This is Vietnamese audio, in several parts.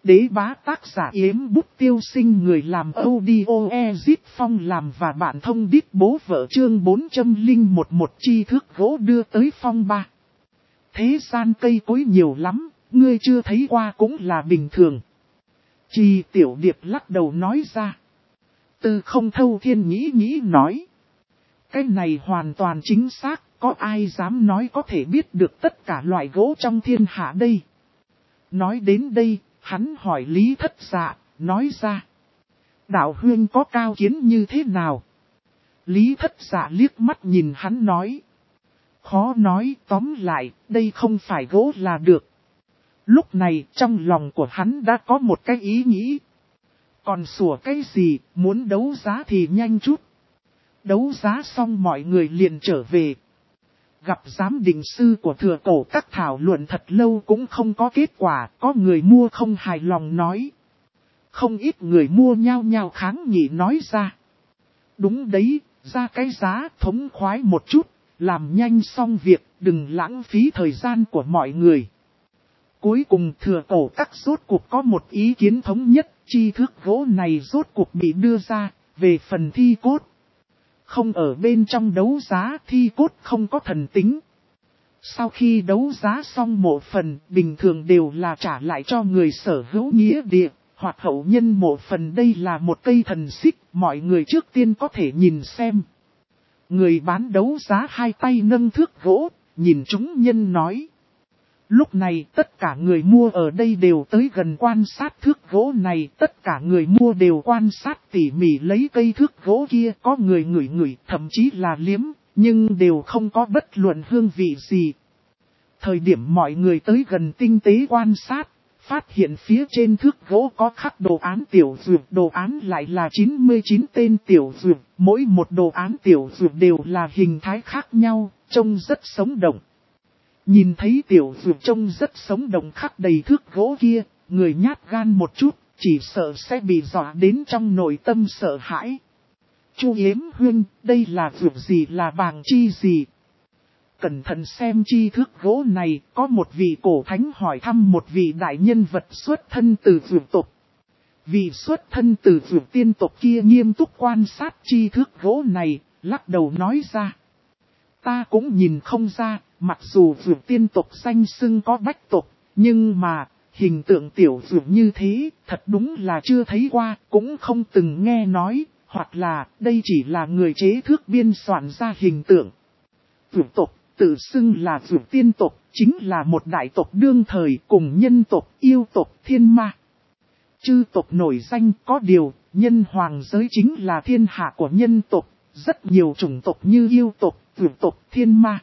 Đế bá tác giả Yếm Bút Tiêu Sinh, người làm audio Ezit Phong làm và bạn thông đít bố vợ chương 401 chi thước gỗ đưa tới phong ba. Thế gian cây cối nhiều lắm, ngươi chưa thấy qua cũng là bình thường. Chi Tiểu Điệp lắc đầu nói ra. Tư Không Thâu Thiên nghĩ nói. Cái này hoàn toàn chính xác, có ai dám nói có thể biết được tất cả loại gỗ trong thiên hạ đây. Nói đến đây, hắn hỏi Lý Thất Dạ, nói ra. Đạo huynh có cao kiến như thế nào? Lý Thất Dạ liếc mắt nhìn hắn nói. Khó nói, tóm lại, đây không phải gỗ là được. Lúc này trong lòng của hắn đã có một cái ý nghĩ. Còn sủa cái gì, muốn đấu giá thì nhanh chút. Đấu giá xong mọi người liền trở về. Gặp giám định sư của Thừa Cổ Các thảo luận thật lâu cũng không có kết quả, có người mua không hài lòng nói. Không ít người mua nhao kháng nghị nói ra. Đúng đấy, ra cái giá thống khoái một chút, làm nhanh xong việc, đừng lãng phí thời gian của mọi người. Cuối cùng Thừa Cổ Các rốt cuộc có một ý kiến thống nhất, chi thước gỗ này rốt cuộc bị đưa ra, về phần thi cốt. Không ở bên trong đấu giá, thi cốt không có thần tính. Sau khi đấu giá xong mộ phần, bình thường đều là trả lại cho người sở hữu nghĩa địa, hoặc hậu nhân mộ phần. Đây là một cây thần xích, mọi người trước tiên có thể nhìn xem. Người bán đấu giá hai tay nâng thước gỗ, nhìn chúng nhân nói. Lúc này tất cả người mua ở đây đều tới gần quan sát thước gỗ này, tất cả người mua đều quan sát tỉ mỉ lấy cây thước gỗ kia, có người ngửi thậm chí là liếm, nhưng đều không có bất luận hương vị gì. Thời điểm mọi người tới gần tinh tế quan sát, phát hiện phía trên thước gỗ có khắc đồ án tiểu dược, đồ án lại là 99 tên tiểu dược, mỗi một đồ án tiểu dược đều là hình thái khác nhau, trông rất sống động. Nhìn thấy tiểu dược trông rất sống động khắc đầy thước gỗ kia, người nhát gan một chút, chỉ sợ sẽ bị dọa đến trong nội tâm sợ hãi. Chu Yếm huynh, đây là dược gì, là bàng chi gì? Cẩn thận xem chi thước gỗ này, có một vị cổ thánh hỏi thăm một vị đại nhân vật xuất thân từ dược tộc. Vị xuất thân từ dược tiên tộc kia nghiêm túc quan sát chi thước gỗ này, lắc đầu nói ra. Ta cũng nhìn không ra, mặc dù dược tiên tộc danh xưng có bách tộc, nhưng mà, hình tượng tiểu dược như thế, thật đúng là chưa thấy qua, cũng không từng nghe nói, hoặc là đây chỉ là người chế thước biên soạn ra hình tượng. Dược tộc, tự xưng là dược tiên tộc, chính là một đại tộc đương thời cùng nhân tộc, yêu tộc, thiên ma. Chư tộc nổi danh, có điều, nhân hoàng giới chính là thiên hạ của nhân tộc, rất nhiều chủng tộc như yêu tộc, dược tộc, thiên ma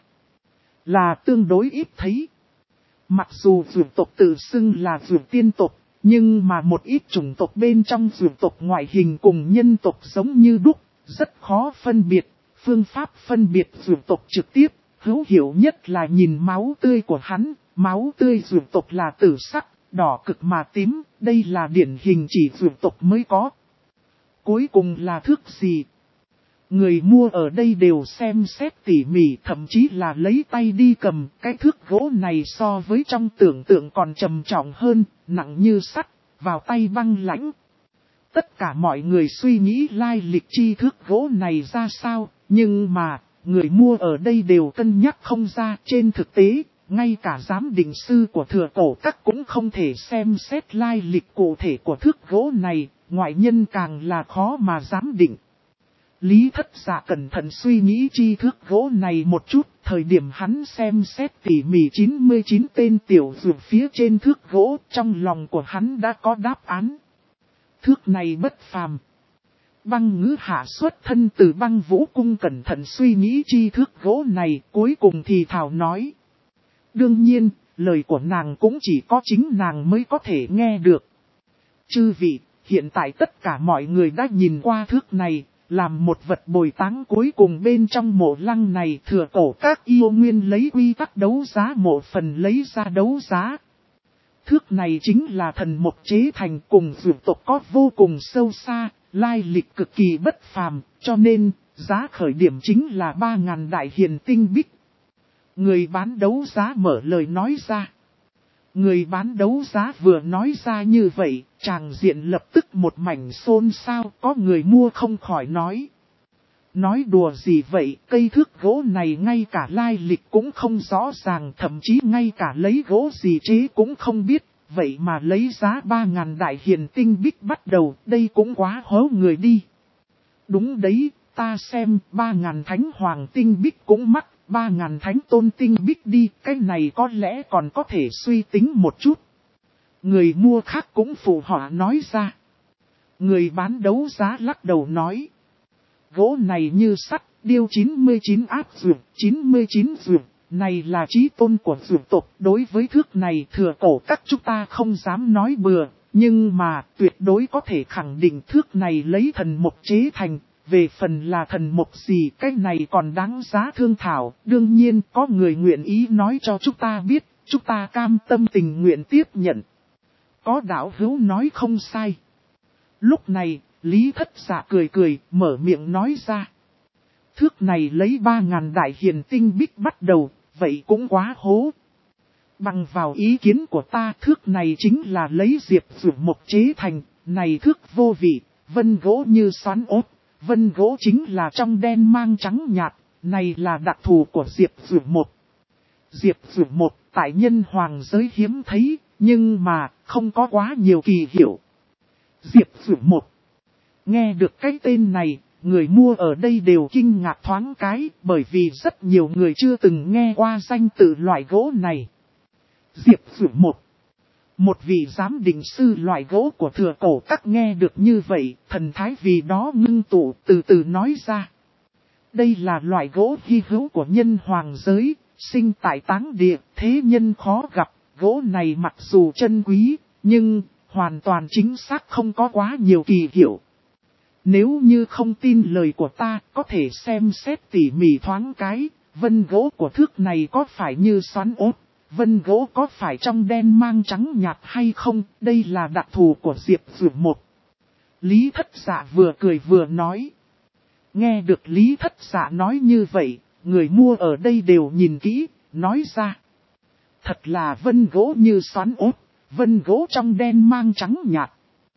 là tương đối ít thấy. Mặc dù dược tộc tự xưng là dược tiên tộc, nhưng mà một ít chủng tộc bên trong dược tộc ngoại hình cùng nhân tộc giống như đúc, rất khó phân biệt. Phương pháp phân biệt dược tộc trực tiếp, hữu hiệu nhất là nhìn máu tươi của hắn. Máu tươi dược tộc là tử sắc, đỏ cực mà tím, đây là điển hình chỉ dược tộc mới có. Cuối cùng là thước gì? Người mua ở đây đều xem xét tỉ mỉ, thậm chí là lấy tay đi cầm. Cái thước gỗ này so với trong tưởng tượng còn trầm trọng hơn, nặng như sắt, vào tay băng lãnh. Tất cả mọi người suy nghĩ lai lịch chi thước gỗ này ra sao, nhưng mà, người mua ở đây đều cân nhắc không ra. Trên thực tế, ngay cả giám định sư của Thừa Cổ Các cũng không thể xem xét lai lịch cụ thể của thước gỗ này, ngoại nhân càng là khó mà giám định. Lý Thất Dạ cẩn thận suy nghĩ chi thước gỗ này một chút, thời điểm hắn xem xét tỉ mỉ 99 tên tiểu dược phía trên thước gỗ, trong lòng của hắn đã có đáp án. Thước này bất phàm. Băng Ngữ Hạ xuất thân từ Băng Vũ Cung cẩn thận suy nghĩ chi thước gỗ này, cuối cùng thì thảo nói. Đương nhiên, lời của nàng cũng chỉ có chính nàng mới có thể nghe được. Chư vị, hiện tại tất cả mọi người đã nhìn qua thước này. Làm một vật bồi táng cuối cùng bên trong mộ lăng này, Thừa Cổ Các yêu nguyên lấy quy tắc đấu giá mộ phần lấy ra đấu giá. Thước này chính là thần mộc chế thành, cùng dược tộc có vô cùng sâu xa, lai lịch cực kỳ bất phàm, cho nên giá khởi điểm chính là 3.000 đại hiền tinh bích. Người bán đấu giá mở lời nói ra. Người bán đấu giá vừa nói ra như vậy, tràng diện lập tức một mảnh xôn xao, có người mua không khỏi nói. Nói đùa gì vậy, cây thước gỗ này ngay cả lai lịch cũng không rõ ràng, thậm chí ngay cả lấy gỗ gì chế cũng không biết, vậy mà lấy giá 3.000 đại hiền tinh bích bắt đầu, đây cũng quá hố người đi. Đúng đấy, ta xem 3.000 thánh hoàng tinh bích cũng mắc, 3.000 thánh tôn tinh bích đi, cái này có lẽ còn có thể suy tính một chút. Người mua khác cũng phụ họa nói ra. Người bán đấu giá lắc đầu nói. Gỗ này như sắt, điêu 99 áp dược, 99 dược, này là chí tôn của dược tộc. Đối với thước này thừa cổ các chúng ta không dám nói bừa, nhưng mà tuyệt đối có thể khẳng định thước này lấy thần mộc chế thành. Về phần là thần mộc gì, cái này còn đáng giá thương thảo. Đương nhiên có người nguyện ý nói cho chúng ta biết, chúng ta cam tâm tình nguyện tiếp nhận. Có đạo hữu nói không sai. Lúc này, Lý Thất Dạ cười cười, mở miệng nói ra. Thước này lấy 3.000 đại hiền tinh bích bắt đầu, vậy cũng quá hố. Bằng vào ý kiến của ta, thước này chính là lấy diệp dược mộc chế thành, này thước vô vị, vân gỗ như xoắn ốt, vân gỗ chính là trong đen mang trắng nhạt, này là đặc thù của diệp dược mộc. Diệp dược mộc tại nhân hoàng giới hiếm thấy, nhưng mà không có quá nhiều kỳ hiệu. Diệp dược mộc. Nghe được cái tên này, người mua ở đây đều kinh ngạc thoáng cái, bởi vì rất nhiều người chưa từng nghe qua danh tự loại gỗ này. Diệp dược mộc. Một vị giám định sư loại gỗ của thừa cổ các nghe được như vậy, thần thái vì đó ngưng tụ từ từ nói ra. Đây là loại gỗ hy hữu của nhân hoàng giới, sinh tại táng địa, thế nhân khó gặp, gỗ này mặc dù chân quý, nhưng hoàn toàn chính xác không có quá nhiều kỳ hiệu. Nếu như không tin lời của ta, có thể xem xét tỉ mỉ thoáng cái, vân gỗ của thước này có phải như xoắn ốt, vân gỗ có phải trong đen mang trắng nhạt hay không, đây là đặc thù của diệp dược mộc. Lý Thất Dạ vừa cười vừa nói. Nghe được Lý Thất Dạ nói như vậy, người mua ở đây đều nhìn kỹ, nói ra. Thật là vân gỗ như xoắn ốt, vân gỗ trong đen mang trắng nhạt.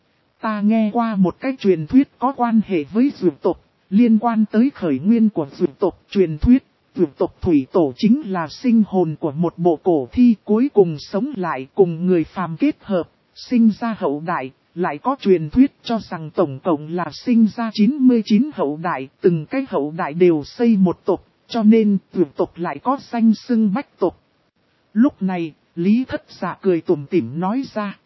Ta nghe qua một cái truyền thuyết có quan hệ với dược tộc, liên quan tới khởi nguyên của dược tộc. Truyền thuyết, dược tộc thủy tổ chính là sinh hồn của một bộ cổ thi cuối cùng sống lại cùng người phàm kết hợp, sinh ra hậu đại. Lại có truyền thuyết cho rằng tổng cộng là sinh ra 99 hậu đại, từng cái hậu đại đều xây một tộc, cho nên dược tộc lại có danh xưng bách tộc. Lúc này, Lý Thất Dạ cười tủm tỉm nói ra.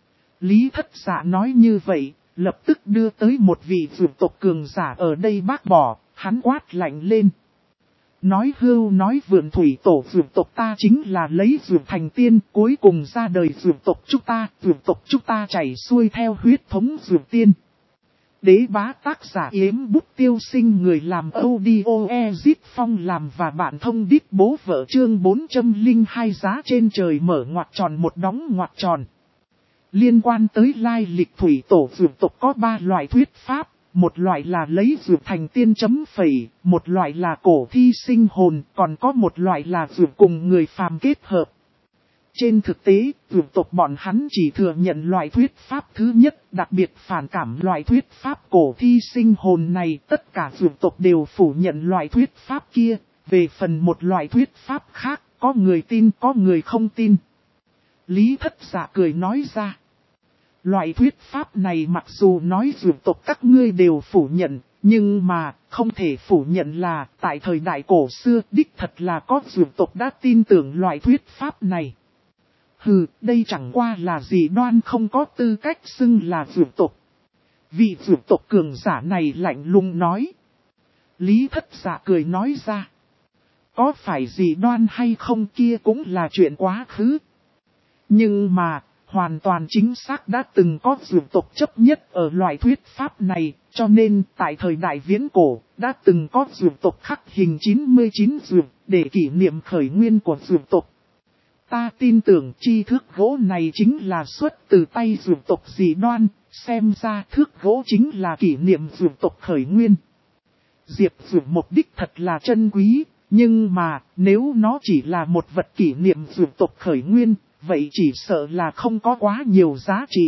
Lý Thất Dạ nói như vậy, lập tức đưa tới một vị dược tộc cường giả ở đây bác bỏ, hắn quát lạnh lên. Nói hưu nói vượn thủy tổ dược tộc ta chính là lấy dược thành tiên, cuối cùng ra đời dược tộc chúng ta chảy xuôi theo huyết thống dược tiên. Đế bá tác giả Yếm Bút Tiêu Sinh, người làm audio Ezit Phong làm và bạn thông đít bố vợ chương 402 giá trên trời mở ngoặc tròn một đóng ngoặc tròn. Liên quan tới lai lịch thủy tổ dược tộc có 3 loại thuyết pháp, một loại là lấy dược thành tiên chấm phẩy, một loại là cổ thi sinh hồn, còn có một loại là dược cùng người phàm kết hợp. Trên thực tế, dược tộc bọn hắn chỉ thừa nhận loại thuyết pháp thứ nhất, đặc biệt phản cảm loại thuyết pháp cổ thi sinh hồn này, tất cả dược tộc đều phủ nhận loại thuyết pháp kia. Về phần một loại thuyết pháp khác, có người tin có người không tin. Lý Thất Dạ cười nói ra. Loại thuyết pháp này mặc dù nói dược tộc các ngươi đều phủ nhận, nhưng mà không thể phủ nhận là tại thời đại cổ xưa đích thật là có dược tộc đã tin tưởng loại thuyết pháp này. Hừ, đây chẳng qua là gì đoan không có tư cách xưng là dược tộc. Vị dược tộc cường giả này lạnh lùng nói. Lý Thất Dạ cười nói ra. Có phải gì đoan hay không kia cũng là chuyện quá khứ. Nhưng mà, hoàn toàn chính xác đã từng có dược tộc chấp nhất ở loại thuyết pháp này, cho nên tại thời đại viễn cổ, đã từng có dược tộc khắc hình 99 dược để kỷ niệm khởi nguyên của dược tộc. Ta tin tưởng chi thước gỗ này chính là xuất từ tay dược tộc dị đoan, xem ra thước gỗ chính là kỷ niệm dược tộc khởi nguyên. Diệp dược mục đích thật là chân quý, nhưng mà nếu nó chỉ là một vật kỷ niệm dược tộc khởi nguyên, vậy chỉ sợ là không có quá nhiều giá trị.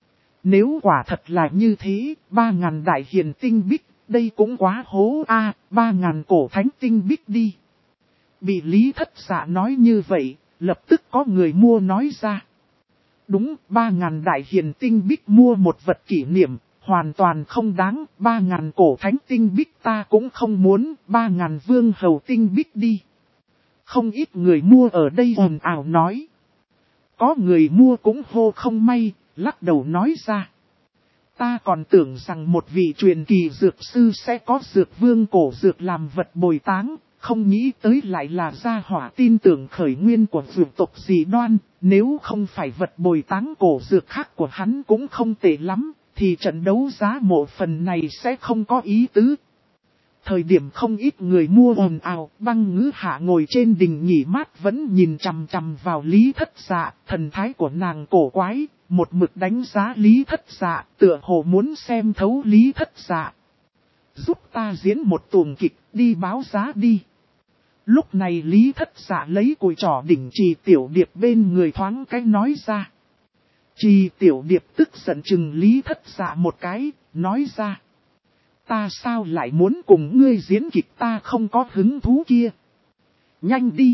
Nếu quả thật là như thế, 3.000 đại hiền tinh bích, đây cũng quá hố a, 3.000 cổ thánh tinh bích đi. Bị Lý Thất Dạ nói như vậy, lập tức có người mua nói ra. Đúng, 3.000 đại hiền tinh bích mua một vật kỷ niệm, hoàn toàn không đáng, 3.000 cổ thánh tinh bích ta cũng không muốn, 3.000 vương hầu tinh bích đi. Không ít người mua ở đây ồn ào nói. Có người mua cũng hô không may, lắc đầu nói ra. Ta còn tưởng rằng một vị truyền kỳ dược sư sẽ có dược vương cổ dược làm vật bồi táng, không nghĩ tới lại là gia hỏa tin tưởng khởi nguyên của dược tộc dị đoan, nếu không phải vật bồi táng cổ dược khác của hắn cũng không tệ lắm, thì trận đấu giá mộ phần này sẽ không có ý tứ. Thời điểm không ít người mua ồn ào, Băng Ngữ Hạ ngồi trên đình nghỉ mát vẫn nhìn chằm chằm vào Lý Thất Dạ, thần thái của nàng cổ quái, một mực đánh giá Lý Thất Dạ, tựa hồ muốn xem thấu Lý Thất Dạ. Giúp ta diễn một tuồng kịch, đi báo giá đi. Lúc này Lý Thất Dạ lấy cùi trỏ đỉnh Trì Tiểu Điệp bên người thoáng cái nói ra. Trì Tiểu Điệp tức giận chừng Lý Thất Dạ một cái, nói ra. Ta sao lại muốn cùng ngươi diễn kịch, ta không có hứng thú kia. Nhanh đi.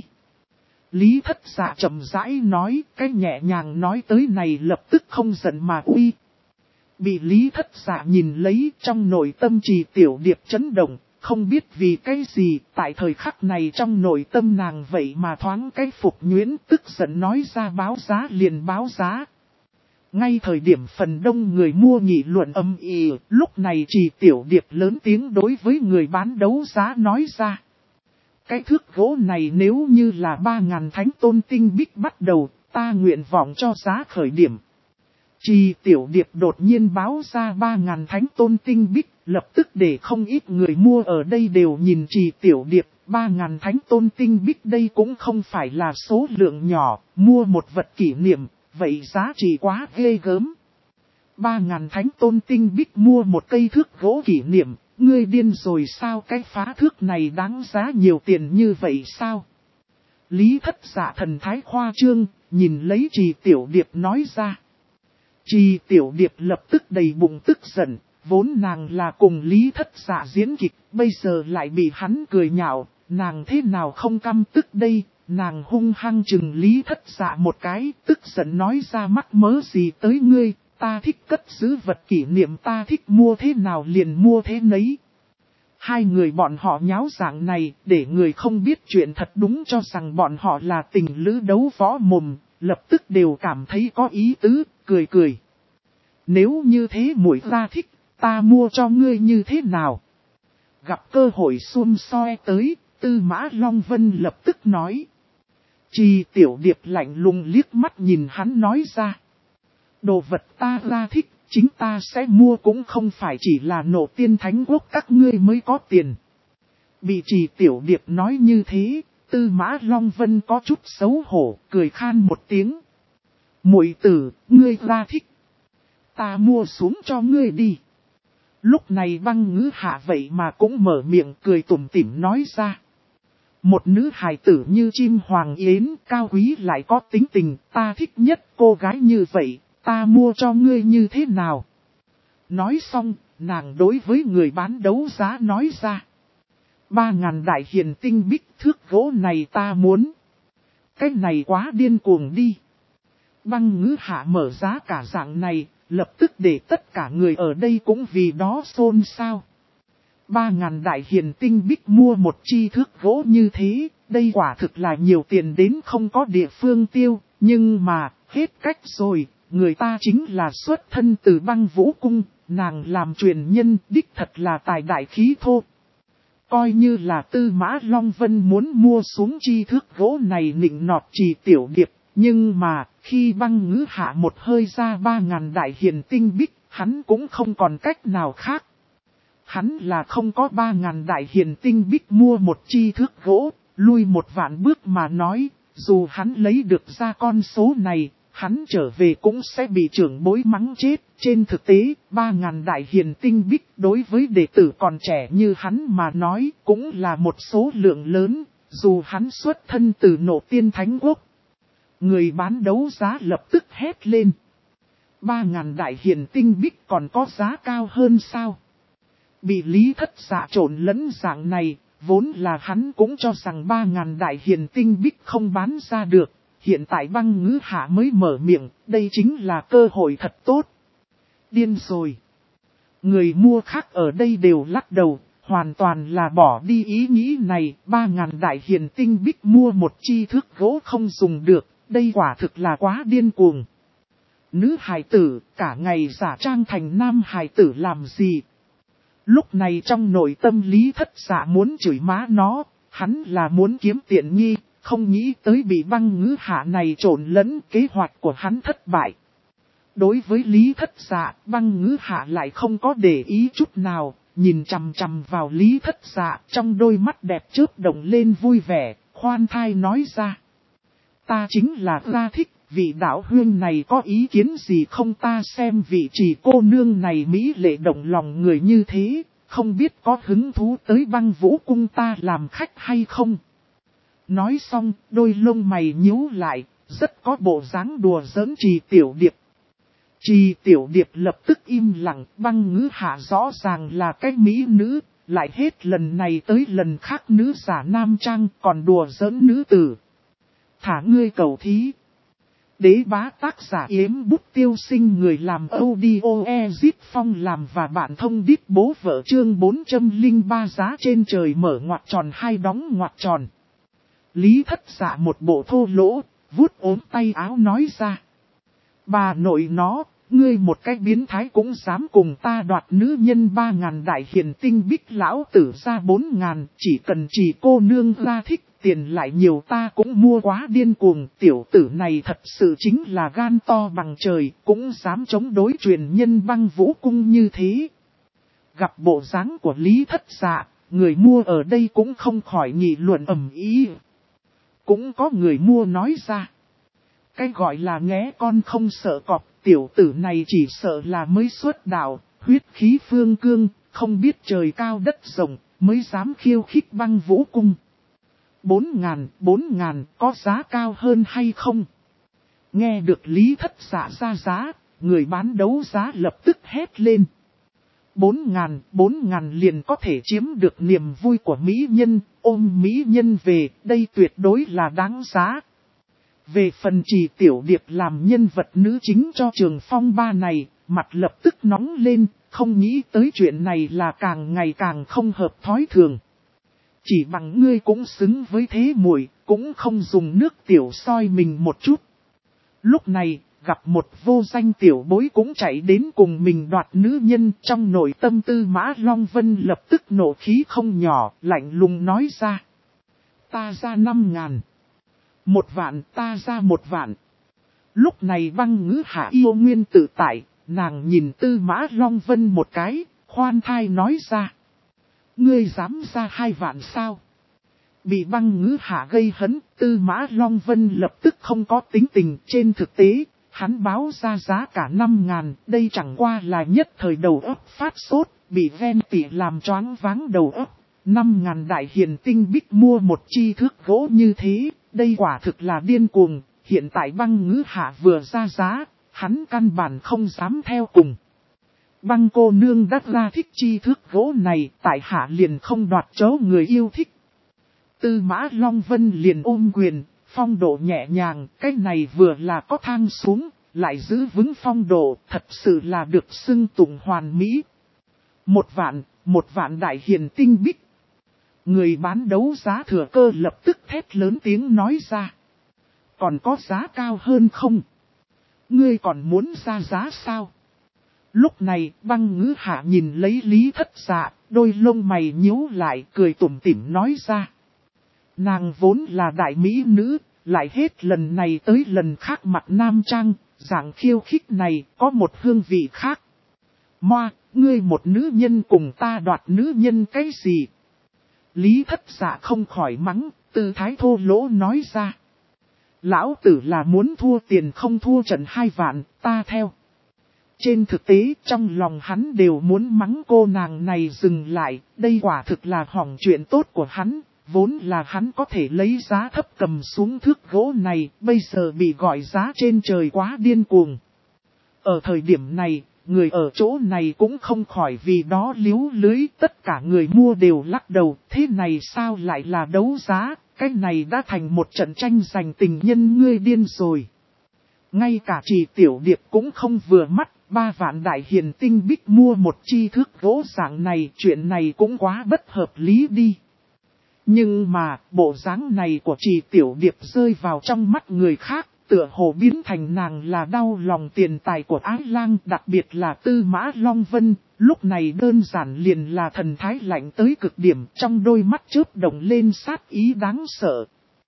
Lý Thất Dạ chậm rãi nói, cái nhẹ nhàng nói tới này lập tức không giận mà uy. Bị Lý Thất Dạ nhìn lấy, trong nội tâm Trì Tiểu Điệp chấn động, không biết vì cái gì, tại thời khắc này trong nội tâm nàng vậy mà thoáng cái phục nhuyễn, tức giận nói ra báo giá liền báo giá. Ngay thời điểm phần đông người mua nghị luận âm ỉ, lúc này Trì Tiểu Điệp lớn tiếng đối với người bán đấu giá nói ra. Cái thước gỗ này nếu như là 3.000 thánh tôn tinh bích bắt đầu, ta nguyện vọng cho giá khởi điểm. Trì Tiểu Điệp đột nhiên báo ra 3.000 thánh tôn tinh bích, lập tức để không ít người mua ở đây đều nhìn Trì Tiểu Điệp, 3.000 thánh tôn tinh bích đây cũng không phải là số lượng nhỏ, mua một vật kỷ niệm, vậy giá trị quá ghê gớm. 3.000 thánh tôn tinh bích mua một cây thước gỗ kỷ niệm, ngươi điên rồi sao, cái phá thước này đáng giá nhiều tiền như vậy sao? Lý Thất Dạ thần thái khoa trương, nhìn lấy Trì Tiểu Điệp nói ra. Trì Tiểu Điệp lập tức đầy bụng tức giận, vốn nàng là cùng Lý Thất Dạ diễn kịch, bây giờ lại bị hắn cười nhạo, nàng thế nào không căm tức đây, nàng hung hăng chừng Lý Thất Dạ một cái, tức giận nói ra mắc mớ gì tới ngươi, ta thích cất giữ vật kỷ niệm, ta thích mua thế nào liền mua thế nấy. Hai người bọn họ nháo dạng này, để người không biết chuyện thật đúng cho rằng bọn họ là tình lữ đấu võ mồm, lập tức đều cảm thấy có ý tứ, cười cười. Nếu như thế muội ta thích, ta mua cho ngươi như thế nào? Gặp cơ hội xum soi tới, Tư Mã Long Vân lập tức nói. Trì Tiểu Điệp lạnh lùng liếc mắt nhìn hắn nói ra. Đồ vật ta ra thích, chính ta sẽ mua cũng không phải chỉ là nộ tiên thánh quốc các ngươi mới có tiền. Bị Trì Tiểu Điệp nói như thế, Tư Mã Long Vân có chút xấu hổ, cười khan một tiếng. Muội tử, ngươi ra thích. Ta mua xuống cho ngươi đi. Lúc này Băng Ngữ Hạ vậy mà cũng mở miệng cười tủm tỉm nói ra. Một nữ hài tử như chim hoàng yến, cao quý lại có tính tình, ta thích nhất cô gái như vậy, ta mua cho ngươi như thế nào? Nói xong, nàng đối với người bán đấu giá nói ra. 3.000 đại hiền tinh bích thước gỗ này ta muốn. Cái này quá điên cuồng đi. Băng Ngữ Hạ mở giá cả dạng này, lập tức để tất cả người ở đây cũng vì đó xôn xao. 3.000 đại hiền tinh bích mua một chi thước gỗ như thế, đây quả thực là nhiều tiền đến không có địa phương tiêu, nhưng mà, hết cách rồi, người ta chính là xuất thân từ Băng Vũ Cung, nàng làm truyền nhân đích thật là tài đại khí thô. Coi như là Tư Mã Long Vân muốn mua xuống chi thước gỗ này nịnh nọt Trì Tiểu Điệp, nhưng mà, khi Băng Ngữ Hạ một hơi ra 3.000 đại hiền tinh bích, hắn cũng không còn cách nào khác. Hắn là không có 3.000 đại hiền tinh bích mua một chi thước gỗ, lui một vạn bước mà nói, dù hắn lấy được ra con số này, hắn trở về cũng sẽ bị trưởng bối mắng chết. Trên thực tế, 3.000 đại hiền tinh bích đối với đệ tử còn trẻ như hắn mà nói cũng là một số lượng lớn, dù hắn xuất thân từ nộ tiên thánh quốc. Người bán đấu giá lập tức hét lên. 3.000 đại hiền tinh bích còn có giá cao hơn sao? Bị Lý Thất Dạ trộn lẫn dạng này, vốn là hắn cũng cho rằng 3.000 đại hiền tinh bích không bán ra được. Hiện tại Băng Ngữ Hạ mới mở miệng, đây chính là cơ hội thật tốt. Điên rồi. Người mua khác ở đây đều lắc đầu, hoàn toàn là bỏ đi ý nghĩ này. 3.000 đại hiền tinh bích mua một chi thước gỗ không dùng được, đây quả thực là quá điên cuồng. Nữ hài tử, cả ngày giả trang thành nam hài tử làm gì? Lúc này trong nội tâm Lý Thất Dạ muốn chửi má nó, hắn là muốn kiếm tiện nghi, không nghĩ tới bị Băng Ngữ Hạ này trộn lẫn, kế hoạch của hắn thất bại. Đối với Lý Thất Dạ, Băng Ngữ Hạ lại không có để ý chút nào, nhìn chằm chằm vào Lý Thất Dạ, trong đôi mắt đẹp chớp động lên vui vẻ, khoan thai nói ra. Ta chính là ra thích, vị đạo huyên này có ý kiến gì không, ta xem vị chỉ cô nương này mỹ lệ động lòng người như thế, không biết có hứng thú tới Băng Vũ cung ta làm khách hay không. Nói xong, đôi lông mày nhíu lại, rất có bộ dáng đùa giỡn Trì Tiểu Điệp. Trì Tiểu Điệp lập tức im lặng, Băng Ngữ Hạ rõ ràng là cái mỹ nữ, lại hết lần này tới lần khác nữ giả nam trang còn đùa giỡn nữ tử. Thả ngươi cầu thí. Đế bá tác giả Yếm Bút Tiêu Sinh, người làm audio Ezit Phong làm và bạn thông điệp bố vợ, chương 403 giá trên trời mở ngoặc tròn hai đóng ngoặc tròn. Lý Thất Dạ một bộ thô lỗ, vuốt ốm tay áo nói ra. Bà nội nó, ngươi một cái biến thái cũng dám cùng ta đoạt nữ nhân. 3.000 đại hiền tinh bích lão tử ra 4.000, chỉ cần chỉ cô nương ra thích, tiền lại nhiều ta cũng mua, quá điên cuồng. Tiểu tử này thật sự chính là gan to bằng trời, cũng dám chống đối truyền nhân Băng Vũ cung như thế. Gặp bộ dáng của Lý Thất Dạ, người mua ở đây cũng không khỏi nghị luận ầm ĩ. Cũng có người mua nói ra. Cái gọi là nghé con không sợ cọp, tiểu tử này chỉ sợ là mới xuất đạo, huyết khí phương cương, không biết trời cao đất rộng, mới dám khiêu khích Băng Vũ cung. 4.000, có giá cao hơn hay không? Nghe được Lý Thất Dạ ra giá, người bán đấu giá lập tức hét lên. 4.000 liền có thể chiếm được niềm vui của mỹ nhân, ôm mỹ nhân về, đây tuyệt đối là đáng giá. Về phần Trì Tiểu Điệp làm nhân vật nữ chính cho trường phong ba này, mặt lập tức nóng lên, không nghĩ tới chuyện này là càng ngày càng không hợp thói thường. Chỉ bằng ngươi cũng xứng với thế muội, cũng không dùng nước tiểu soi mình một chút. Lúc này, gặp một vô danh tiểu bối cũng chạy đến cùng mình đoạt nữ nhân, trong nội tâm Tư Mã Long Vân lập tức nộ khí không nhỏ, lạnh lùng nói ra. Ta ra 5.000. 1.000, ta ra 1.000. Lúc này Băng Ngữ Hạ yêu nguyên tự tại, nàng nhìn Tư Mã Long Vân một cái, khoan thai nói ra. Ngươi dám ra 2.000 sao? Bị Băng Ngữ Hạ gây hấn, Tư Mã Long Vân lập tức không có tính tình. Trên thực tế, hắn báo ra giá cả 5.000, đây chẳng qua là nhất thời đầu óc phát sốt, bị ven tỉ làm choáng váng đầu óc. 5.000 đại hiền tinh bích mua một chi thước gỗ như thế, đây quả thực là điên cuồng. Hiện tại Băng Ngữ Hạ vừa ra giá, hắn căn bản không dám theo cùng. Băng cô nương đắt ra thích chi thước gỗ này, tại hạ liền không đoạt chó người yêu thích. Tư Mã Long Vân liền ôm quyền, phong độ nhẹ nhàng, cái này vừa là có thang xuống, lại giữ vững phong độ, thật sự là được xưng tụng hoàn mỹ. 1.000 đại hiền tinh bích. Người bán đấu giá thừa cơ lập tức thét lớn tiếng nói ra. Còn có giá cao hơn không? Ngươi còn muốn ra giá sao? Lúc này, Băng Ngữ Hạ nhìn lấy Lý Thất Dạ, đôi lông mày nhíu lại, cười tủm tỉm nói ra. Nàng vốn là đại mỹ nữ, lại hết lần này tới lần khác mặc nam trang, dạng khiêu khích này có một hương vị khác. Moa, ngươi một nữ nhân cùng ta đoạt nữ nhân cái gì? Lý Thất Dạ không khỏi mắng, tư thái thô lỗ nói ra. Lão tử là muốn thua tiền không thua trận 2.000, ta theo. Trên thực tế trong lòng hắn đều muốn mắng cô nàng này dừng lại, đây quả thực là hỏng chuyện tốt của hắn, Vốn là hắn có thể lấy giá thấp cầm xuống thước gỗ này, bây giờ bị gọi giá trên trời quá điên cuồng. Ở thời điểm này, người ở chỗ này cũng không khỏi vì đó líu lưới, tất cả người mua đều lắc đầu, thế này sao lại là đấu giá, cái này đã thành một trận tranh giành tình nhân ngươi điên rồi. Ngay cả Trì Tiểu Điệp cũng không vừa mắt, 3 vạn đại hiền tinh bích mua một chi thước gỗ dạng này, chuyện này cũng quá bất hợp lý đi. Nhưng mà, bộ dáng này của Trì Tiểu Điệp rơi vào trong mắt người khác, tựa hồ biến thành nàng là đau lòng tiền tài của Ái Lang, đặc biệt là Tư Mã Long Vân, lúc này đơn giản liền là thần thái lạnh tới cực điểm, trong đôi mắt chớp động lên sát ý đáng sợ.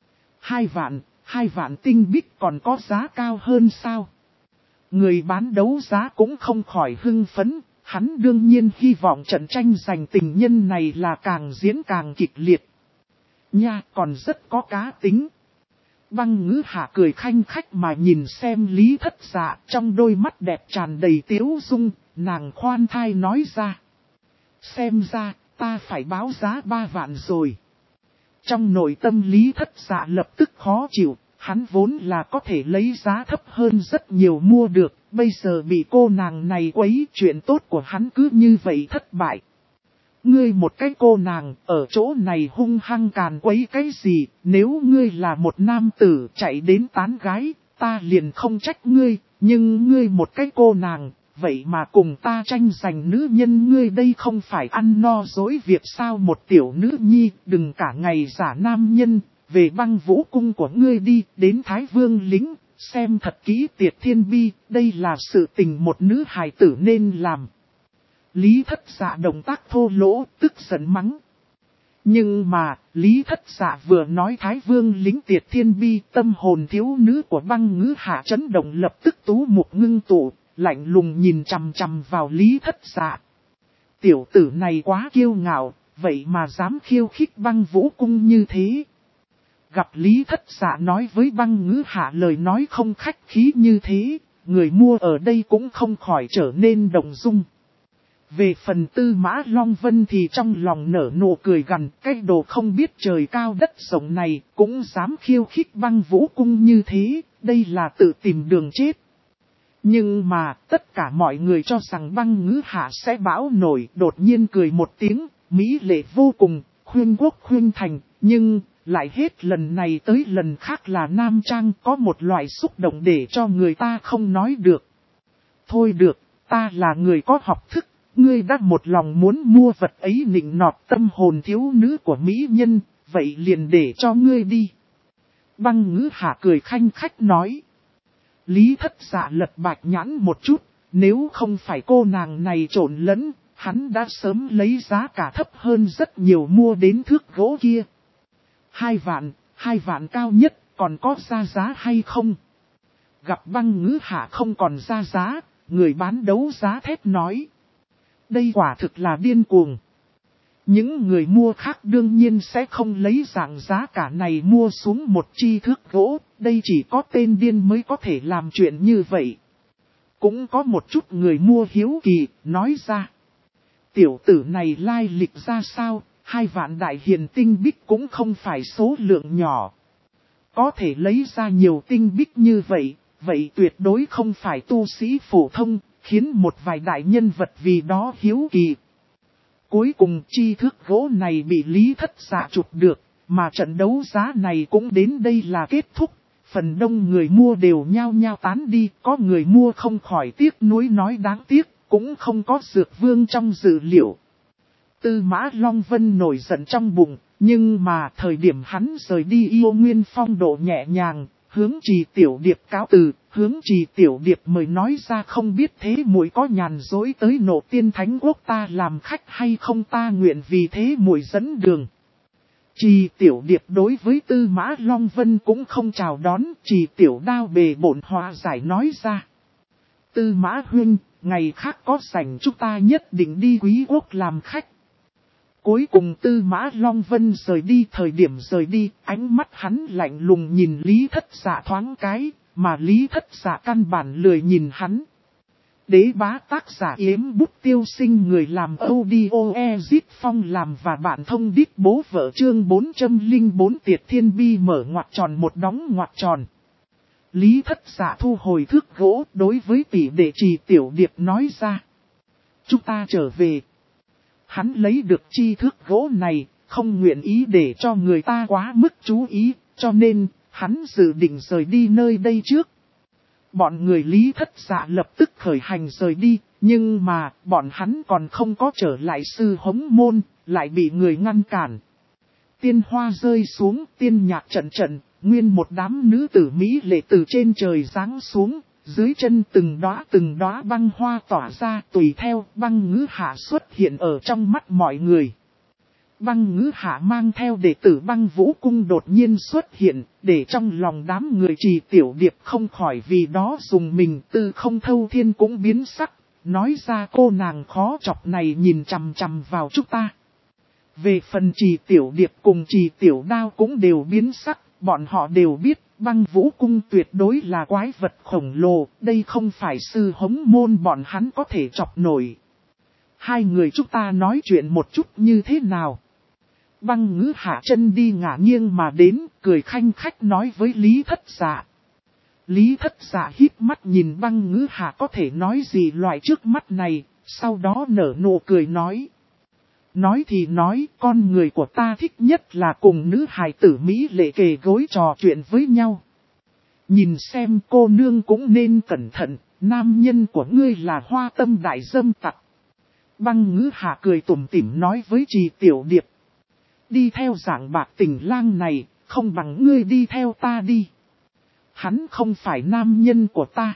2 vạn tinh bích còn có giá cao hơn sao? Người bán đấu giá cũng không khỏi hưng phấn, hắn đương nhiên hy vọng trận tranh giành tình nhân này là càng diễn càng kịch liệt. Nha, còn rất có cá tính. Băng Ngữ Hạ cười khanh khách mà nhìn xem Lý Thất Dạ, trong đôi mắt đẹp tràn đầy tiếu dung, nàng khoan thai nói ra. Xem ra, ta phải báo giá 3 vạn rồi. Trong nội tâm Lý Thất Dạ lập tức khó chịu, hắn vốn là có thể lấy giá thấp hơn rất nhiều mua được, bây giờ bị cô nàng này quấy, chuyện tốt của hắn cứ như vậy thất bại. Ngươi một cái cô nàng, ở chỗ này hung hăng càn quấy cái gì, nếu ngươi là một nam tử chạy đến tán gái, ta liền không trách ngươi, nhưng ngươi một cái cô nàng, vậy mà cùng ta tranh giành nữ nhân, ngươi đây không phải ăn no dối việc sao? Một tiểu nữ nhi, đừng cả ngày giả nam nhân, về Băng Vũ cung của ngươi đi, đến Thái Vương lính, xem thật kỹ Tiệt Thiên Bi, đây là sự tình một nữ hài tử nên làm. Lý Thất Dạ động tác thô lỗ, tức giận mắng. Nhưng mà, Lý Thất Dạ vừa nói Thái Vương lính Tiệt Thiên Bi, tâm hồn thiếu nữ của Băng Ngữ Hạ chấn động, lập tức tú mục ngưng tụ, lạnh lùng nhìn chằm chằm vào Lý Thất Dạ. Tiểu tử này quá kiêu ngạo, vậy mà dám khiêu khích Băng Vũ cung như thế. Gặp Lý Thất Dạ nói với Băng Ngữ Hạ lời nói không khách khí như thế, người mua ở đây cũng không khỏi trở nên động dung. Về phần Tư Mã Long Vân thì trong lòng nở nụ cười gằn, cái đồ không biết trời cao đất rộng này cũng dám khiêu khích Băng Vũ cung như thế, đây là tự tìm đường chết. Nhưng mà tất cả mọi người cho rằng Băng Ngữ Hạ sẽ bão nổi, đột nhiên cười một tiếng, mỹ lệ vô cùng, khuyên quốc khuyên thành, nhưng lại hết lần này tới lần khác là nam trang, có một loại xúc động để cho người ta không nói được. Thôi được, ta là người có học thức. Ngươi đã một lòng muốn mua vật ấy nịnh nọt tâm hồn thiếu nữ của mỹ nhân, vậy liền để cho ngươi đi. Băng Ngữ Hạ cười khanh khách nói. Lý Thất Dạ lật bạch nhãn một chút, nếu không phải cô nàng này trộn lẫn, hắn đã sớm lấy giá cả thấp hơn rất nhiều mua đến thước gỗ kia. 2 vạn cao nhất, còn có ra giá hay không? Gặp Băng Ngữ Hạ không còn ra giá, người bán đấu giá thét nói. Đây quả thực là điên cuồng. Những người mua khác đương nhiên sẽ không lấy dạng giá cả này mua xuống một chi thước gỗ, đây chỉ có tên điên mới có thể làm chuyện như vậy. Cũng có một chút người mua hiếu kỳ, nói ra. Tiểu tử này lai lịch ra sao, 2 vạn đại hiền tinh bích cũng không phải số lượng nhỏ. Có thể lấy ra nhiều tinh bích như vậy, vậy tuyệt đối không phải tu sĩ phổ thông, khiến một vài đại nhân vật vì đó hiếu kỳ. Cuối cùng chi thước gỗ này bị Lý Thất Dạ chụp được, mà trận đấu giá này cũng đến đây là kết thúc. Phần đông người mua đều nhao nhao tán đi, có người mua không khỏi tiếc nuối nói đáng tiếc, cũng không có Dược Vương trong dự liệu. Tư Mã Long Vân nổi giận trong bụng, nhưng mà thời điểm hắn rời đi Yêu Nguyên phong độ nhẹ nhàng, hướng Trì Tiểu Điệp cáo từ, hướng Trì Tiểu Điệp mời nói ra không biết thế muội có nhàn dối tới Nộ Tiên Thánh Quốc ta làm khách hay không, ta nguyện vì thế muội dẫn đường. Trì Tiểu Điệp đối với Tư Mã Long Vân cũng không chào đón, Trì Tiểu Đao bề bổn hòa giải nói ra. Tư Mã huynh, ngày khác có rảnh chúng ta nhất định đi Quý Quốc làm khách. Cuối cùng Tư Mã Long Vân rời đi, thời điểm rời đi, ánh mắt hắn lạnh lùng nhìn Lý Thất Dạ thoáng cái, mà Lý Thất Dạ căn bản lười nhìn hắn. Đế bá tác giả Yếm Bút Tiêu Sinh, người làm audio Ezit Phong làm và bạn thông đít bố vợ chương 404 Tiệt Thiên Bi mở ngoặc tròn một đóng ngoặc tròn. Lý Thất Dạ thu hồi thước gỗ, đối với tỷ đệ Trì Tiểu Điệp nói ra. Chúng ta trở về. Hắn lấy được chi thước gỗ này, không nguyện ý để cho người ta quá mức chú ý, cho nên, hắn dự định rời đi nơi đây trước. Bọn người Lý Thất Dạ lập tức khởi hành rời đi, nhưng mà bọn hắn còn không có trở lại sư hống môn, lại bị người ngăn cản. Tiên hoa rơi xuống, tiên nhạc trận trận, nguyên một đám nữ tử mỹ lệ từ trên trời giáng xuống, dưới chân từng đóa băng hoa tỏa ra, tùy theo băng ngữ hạ xuất hiện ở trong mắt mọi người. Băng ngữ hạ mang theo đệ tử Băng Vũ Cung đột nhiên xuất hiện, để trong lòng đám người Trì Tiểu Điệp không khỏi vì đó dùng mình. Tư Không Thâu Thiên cũng biến sắc, nói ra cô nàng khó chọc này nhìn chằm chằm vào chúng ta. Về phần Trì Tiểu Điệp cùng Trì Tiểu Đao cũng đều biến sắc, bọn họ đều biết Băng Vũ Cung tuyệt đối là quái vật khổng lồ, đây không phải sư hống môn bọn hắn có thể chọc nổi. Hai người chúng ta nói chuyện một chút như thế nào? Băng ngữ hạ chân đi ngả nghiêng mà đến, cười khanh khách nói với Lý Thất Dạ. Lý Thất Dạ híp mắt nhìn băng ngữ hạ có thể nói gì loại trước mắt này, sau đó nở nụ cười nói. Nói thì nói, con người của ta thích nhất là cùng nữ hài tử Mỹ lệ kề gối trò chuyện với nhau. Nhìn xem cô nương cũng nên cẩn thận, nam nhân của ngươi là hoa tâm đại dâm tặc. Băng ngữ hạ cười tủm tỉm nói với Trì Tiểu Điệp. Đi theo dạng bạc tình lang này, không bằng ngươi đi theo ta đi. Hắn không phải nam nhân của ta.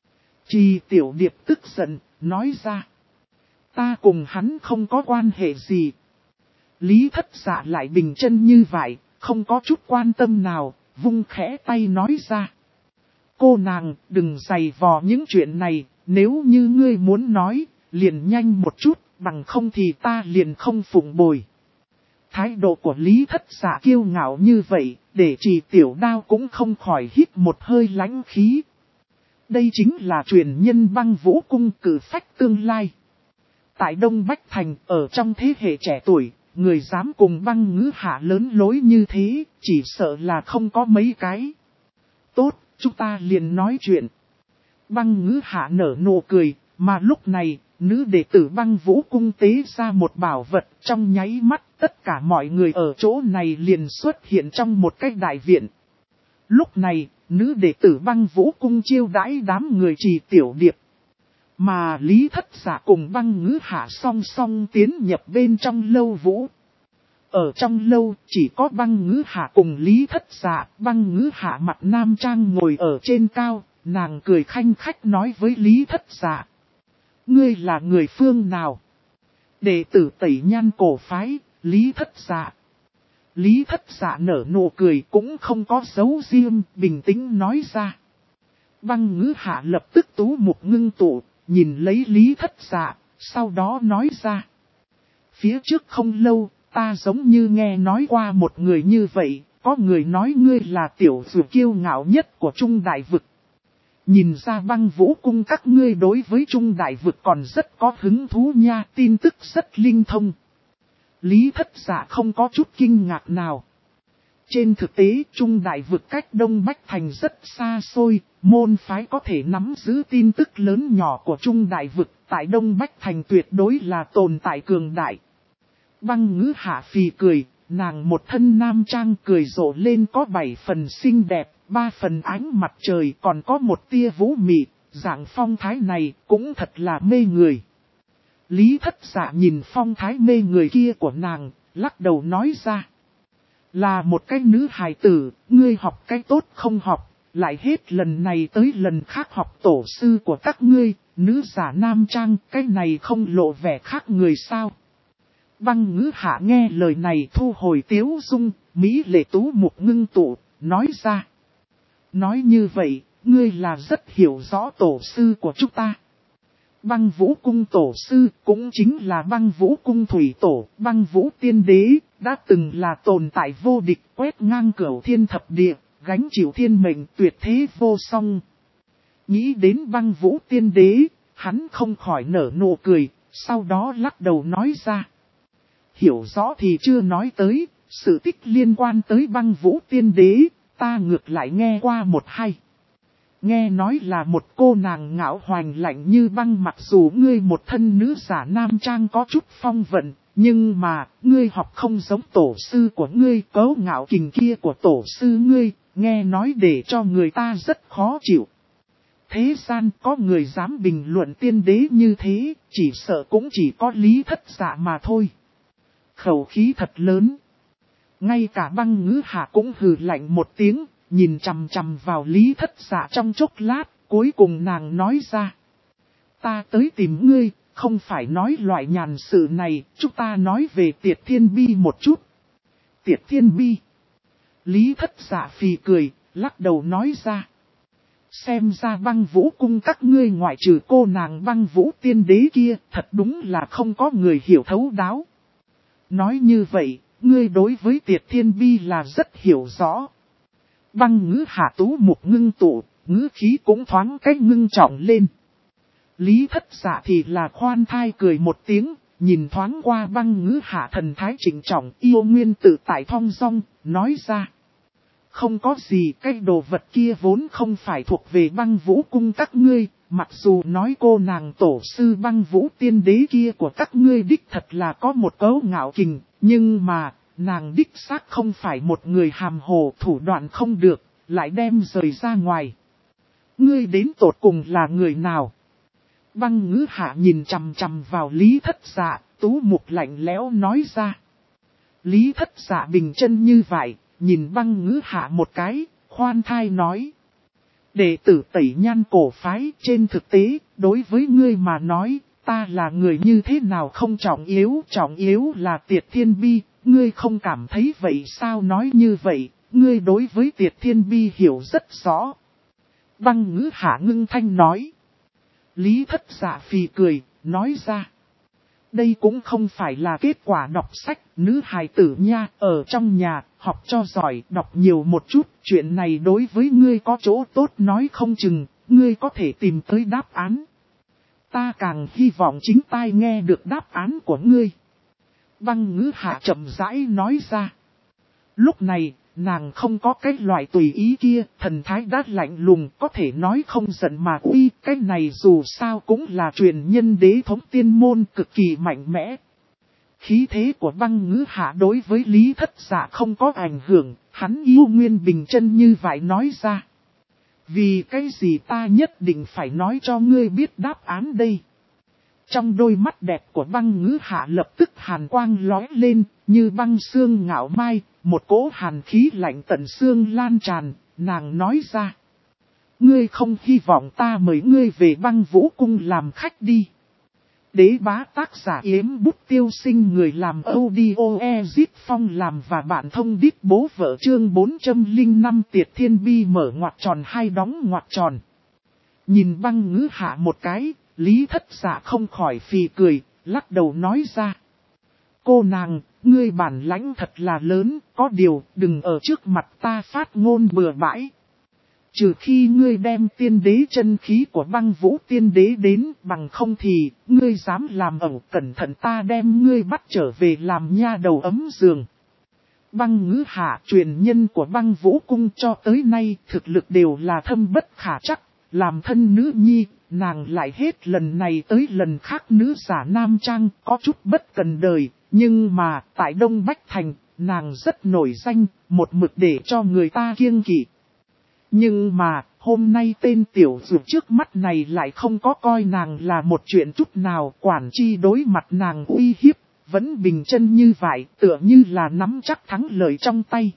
Trì Tiểu Điệp tức giận, nói ra. Ta cùng hắn không có quan hệ gì. Lý Thất Dạ lại bình chân như vậy, không có chút quan tâm nào, vung khẽ tay nói ra. Cô nàng, đừng giày vò những chuyện này, nếu như ngươi muốn nói, liền nhanh một chút, bằng không thì ta liền không phụng bồi. Thái độ của Lý Thất Dạ kiêu ngạo như vậy, để Trì Tiểu Đao cũng không khỏi hít một hơi lãnh khí. Đây chính là truyền nhân Băng Vũ Cung cử phách tương lai. Tại Đông Bách Thành, ở trong thế hệ trẻ tuổi, người dám cùng băng ngữ hạ lớn lối như thế, chỉ sợ là không có mấy cái. Tốt, chúng ta liền nói chuyện. Băng ngữ hạ nở nụ cười, mà lúc này, nữ đệ tử Băng Vũ Cung tế ra một bảo vật, trong nháy mắt, tất cả mọi người ở chỗ này liền xuất hiện trong một cái đại viện. Lúc này, nữ đệ tử Băng Vũ Cung chiêu đãi đám người Trì Tiểu Điệp. Mà Lý Thất Dạ cùng băng ngữ hạ song song tiến nhập bên trong lâu vũ. Ở trong lâu chỉ có băng ngữ hạ cùng Lý Thất Dạ, băng ngữ hạ mặt nam trang ngồi ở trên cao, nàng cười khanh khách nói với Lý Thất Dạ. Ngươi là người phương nào? Đệ tử Tẩy Nhan cổ phái, Lý Thất Dạ. Lý Thất Dạ nở nụ cười cũng không có dấu riêng, bình tĩnh nói ra. Băng ngữ hạ lập tức tú mục ngưng tụ. Nhìn lấy Lý Thất Dạ, sau đó nói ra. Phía trước không lâu, ta giống như nghe nói qua một người như vậy, có người nói ngươi là tiểu dụ kiêu ngạo nhất của Trung Đại Vực. Nhìn ra Băng Vũ Cung các ngươi đối với Trung Đại Vực còn rất có hứng thú nha, tin tức rất linh thông. Lý Thất Dạ không có chút kinh ngạc nào. Trên thực tế, Trung Đại Vực cách Đông Bách Thành rất xa xôi, môn phái có thể nắm giữ tin tức lớn nhỏ của Trung Đại Vực, tại Đông Bách Thành tuyệt đối là tồn tại cường đại. Băng ngữ hạ phì cười, nàng một thân nam trang cười rộ lên có 7 phần xinh đẹp, 3 phần ánh mặt trời, còn có một tia vũ mị, dạng phong thái này cũng thật là mê người. Lý Thất Dạ nhìn phong thái mê người kia của nàng, lắc đầu nói ra. Là một cái nữ hài tử, ngươi học cái tốt không học, lại hết lần này tới lần khác học tổ sư của các ngươi, nữ giả nam trang, cái này không lộ vẻ khác người sao. Băng ngữ hạ nghe lời này thu hồi tiếu dung, Mỹ lệ tú mục ngưng tụ, nói ra. Nói như vậy, ngươi là rất hiểu rõ tổ sư của chúng ta. Băng Vũ Cung tổ sư cũng chính là Băng Vũ Cung thủy tổ, Băng Vũ Tiên Đế, đã từng là tồn tại vô địch quét ngang cửu thiên thập địa, gánh chịu thiên mệnh tuyệt thế vô song. Nghĩ đến Băng Vũ Tiên Đế, Hắn không khỏi nở nụ cười, sau đó lắc đầu nói ra. Hiểu rõ thì chưa nói tới, sự tích liên quan tới Băng Vũ Tiên Đế, ta ngược lại nghe qua một hay. Nghe nói là một cô nàng ngạo hoành lạnh như băng, mặc dù ngươi một thân nữ giả nam trang có chút phong vận, nhưng mà, ngươi học không giống tổ sư của ngươi, cấu ngạo kình kia của tổ sư ngươi, nghe nói để cho người ta rất khó chịu. Thế gian có người dám bình luận tiên đế như thế, chỉ sợ cũng chỉ có Lý Thất Dạ mà thôi. Khẩu khí thật lớn. Ngay cả Băng Ngữ Hạ cũng hừ lạnh một tiếng, nhìn chằm chằm vào Lý Thất Dạ trong chốc lát, cuối cùng nàng nói ra. Ta tới tìm ngươi, không phải nói loại nhàn sự này, chúng ta nói về Tiệt Thiên Bi một chút. Tiệt Thiên Bi. Lý Thất Dạ phì cười, lắc đầu nói ra. Xem ra Băng Vũ cung các ngươi ngoại trừ cô nàng Băng Vũ Tiên Đế kia, thật đúng là không có người hiểu thấu đáo. Nói như vậy, ngươi đối với Tiệt Thiên Bi là rất hiểu rõ. Băng Ngữ Hạ tú mục ngưng tụ, ngữ khí cũng thoáng cách ngưng trọng lên. Lý Thất Dạ thì là khoan thai cười một tiếng, nhìn thoáng qua Băng Ngữ Hạ thần thái trịnh trọng, yêu nguyên tự tại thong dong, nói ra. Không có gì, cái đồ vật kia vốn không phải thuộc về Băng Vũ cung các ngươi, mặc dù nói cô nàng tổ sư Băng Vũ Tiên Đế kia của các ngươi đích thật là có một cấu ngạo kình, nhưng mà, nàng đích xác không phải một người hàm hồ, thủ đoạn không được, lại đem rời ra ngoài. Ngươi đến tột cùng là người nào? Băng Ngữ Hạ nhìn chằm chằm vào Lý Thất Dạ, tú mục lạnh lẽo nói ra. Lý Thất Dạ bình chân như vậy, nhìn Băng Ngữ Hạ một cái, khoan thai nói. Đệ tử Tẩy Nhan cổ phái, trên thực tế, đối với ngươi mà nói, ta là người như thế nào không trọng yếu là Tiệt Thiên Bi, ngươi không cảm thấy vậy sao? Nói như vậy, ngươi đối với Tiệt Thiên Bi hiểu rất rõ. Băng Ngữ Hạ ngưng thanh nói. Lý Thất Dạ phì cười, nói ra. Đây cũng không phải là kết quả đọc sách, nữ hài tử nha, ở trong nhà, học cho giỏi, đọc nhiều một chút, chuyện này đối với ngươi có chỗ tốt nói không chừng, ngươi có thể tìm tới đáp án. Ta càng hy vọng chính tai nghe được đáp án của ngươi. Băng Ngữ Hạ chậm rãi nói ra. Lúc này, nàng không có cái loại tùy ý kia, thần thái đát lạnh lùng, có thể nói không giận mà uy, cái này dù sao cũng là truyền nhân đế thống tiên môn cực kỳ mạnh mẽ. Khí thế của Băng Ngữ Hạ đối với Lý Thất Dạ không có ảnh hưởng, hắn yêu nguyên bình chân như vậy nói ra. Vì cái gì ta nhất định phải nói cho ngươi biết đáp án đây? Trong đôi mắt đẹp của Băng Ngữ Hạ lập tức hàn quang lóe lên, như băng xương ngạo mai, một cỗ hàn khí lạnh tận xương lan tràn, nàng nói ra. Ngươi không hy vọng ta mời ngươi về Băng Vũ cung làm khách đi. Đế bá tác giả Yếm Bút Tiêu Sinh, người làm audio Ezit Phong làm và bạn thông đít bố vợ chương 405 Tiệt Thiên Bi mở ngoặc tròn hay đóng ngoặc tròn. Nhìn Băng Ngữ Hạ một cái, Lý Thất Dạ không khỏi phì cười, lắc đầu nói ra. Cô nàng, ngươi bản lãnh thật là lớn, có điều đừng ở trước mặt ta phát ngôn bừa bãi. Trừ khi ngươi đem tiên đế chân khí của Băng Vũ Tiên Đế đến, bằng không thì, ngươi dám làm ẩu, cẩn thận ta đem ngươi bắt trở về làm nha đầu ấm giường. Băng Ngữ Hạ, truyền nhân của Băng Vũ cung cho tới nay, thực lực đều là thâm bất khả trắc, làm thân nữ nhi, nàng lại hết lần này tới lần khác nữ giả nam trang, có chút bất cần đời, nhưng mà, tại Đông Bách Thành, nàng rất nổi danh, một mực để cho người ta kiêng kỵ. Nhưng mà, hôm nay tên tiểu dược trước mắt này lại không có coi nàng là một chuyện chút nào, quản chi đối mặt nàng uy hiếp, vẫn bình chân như vậy, tựa như là nắm chắc thắng lợi trong tay.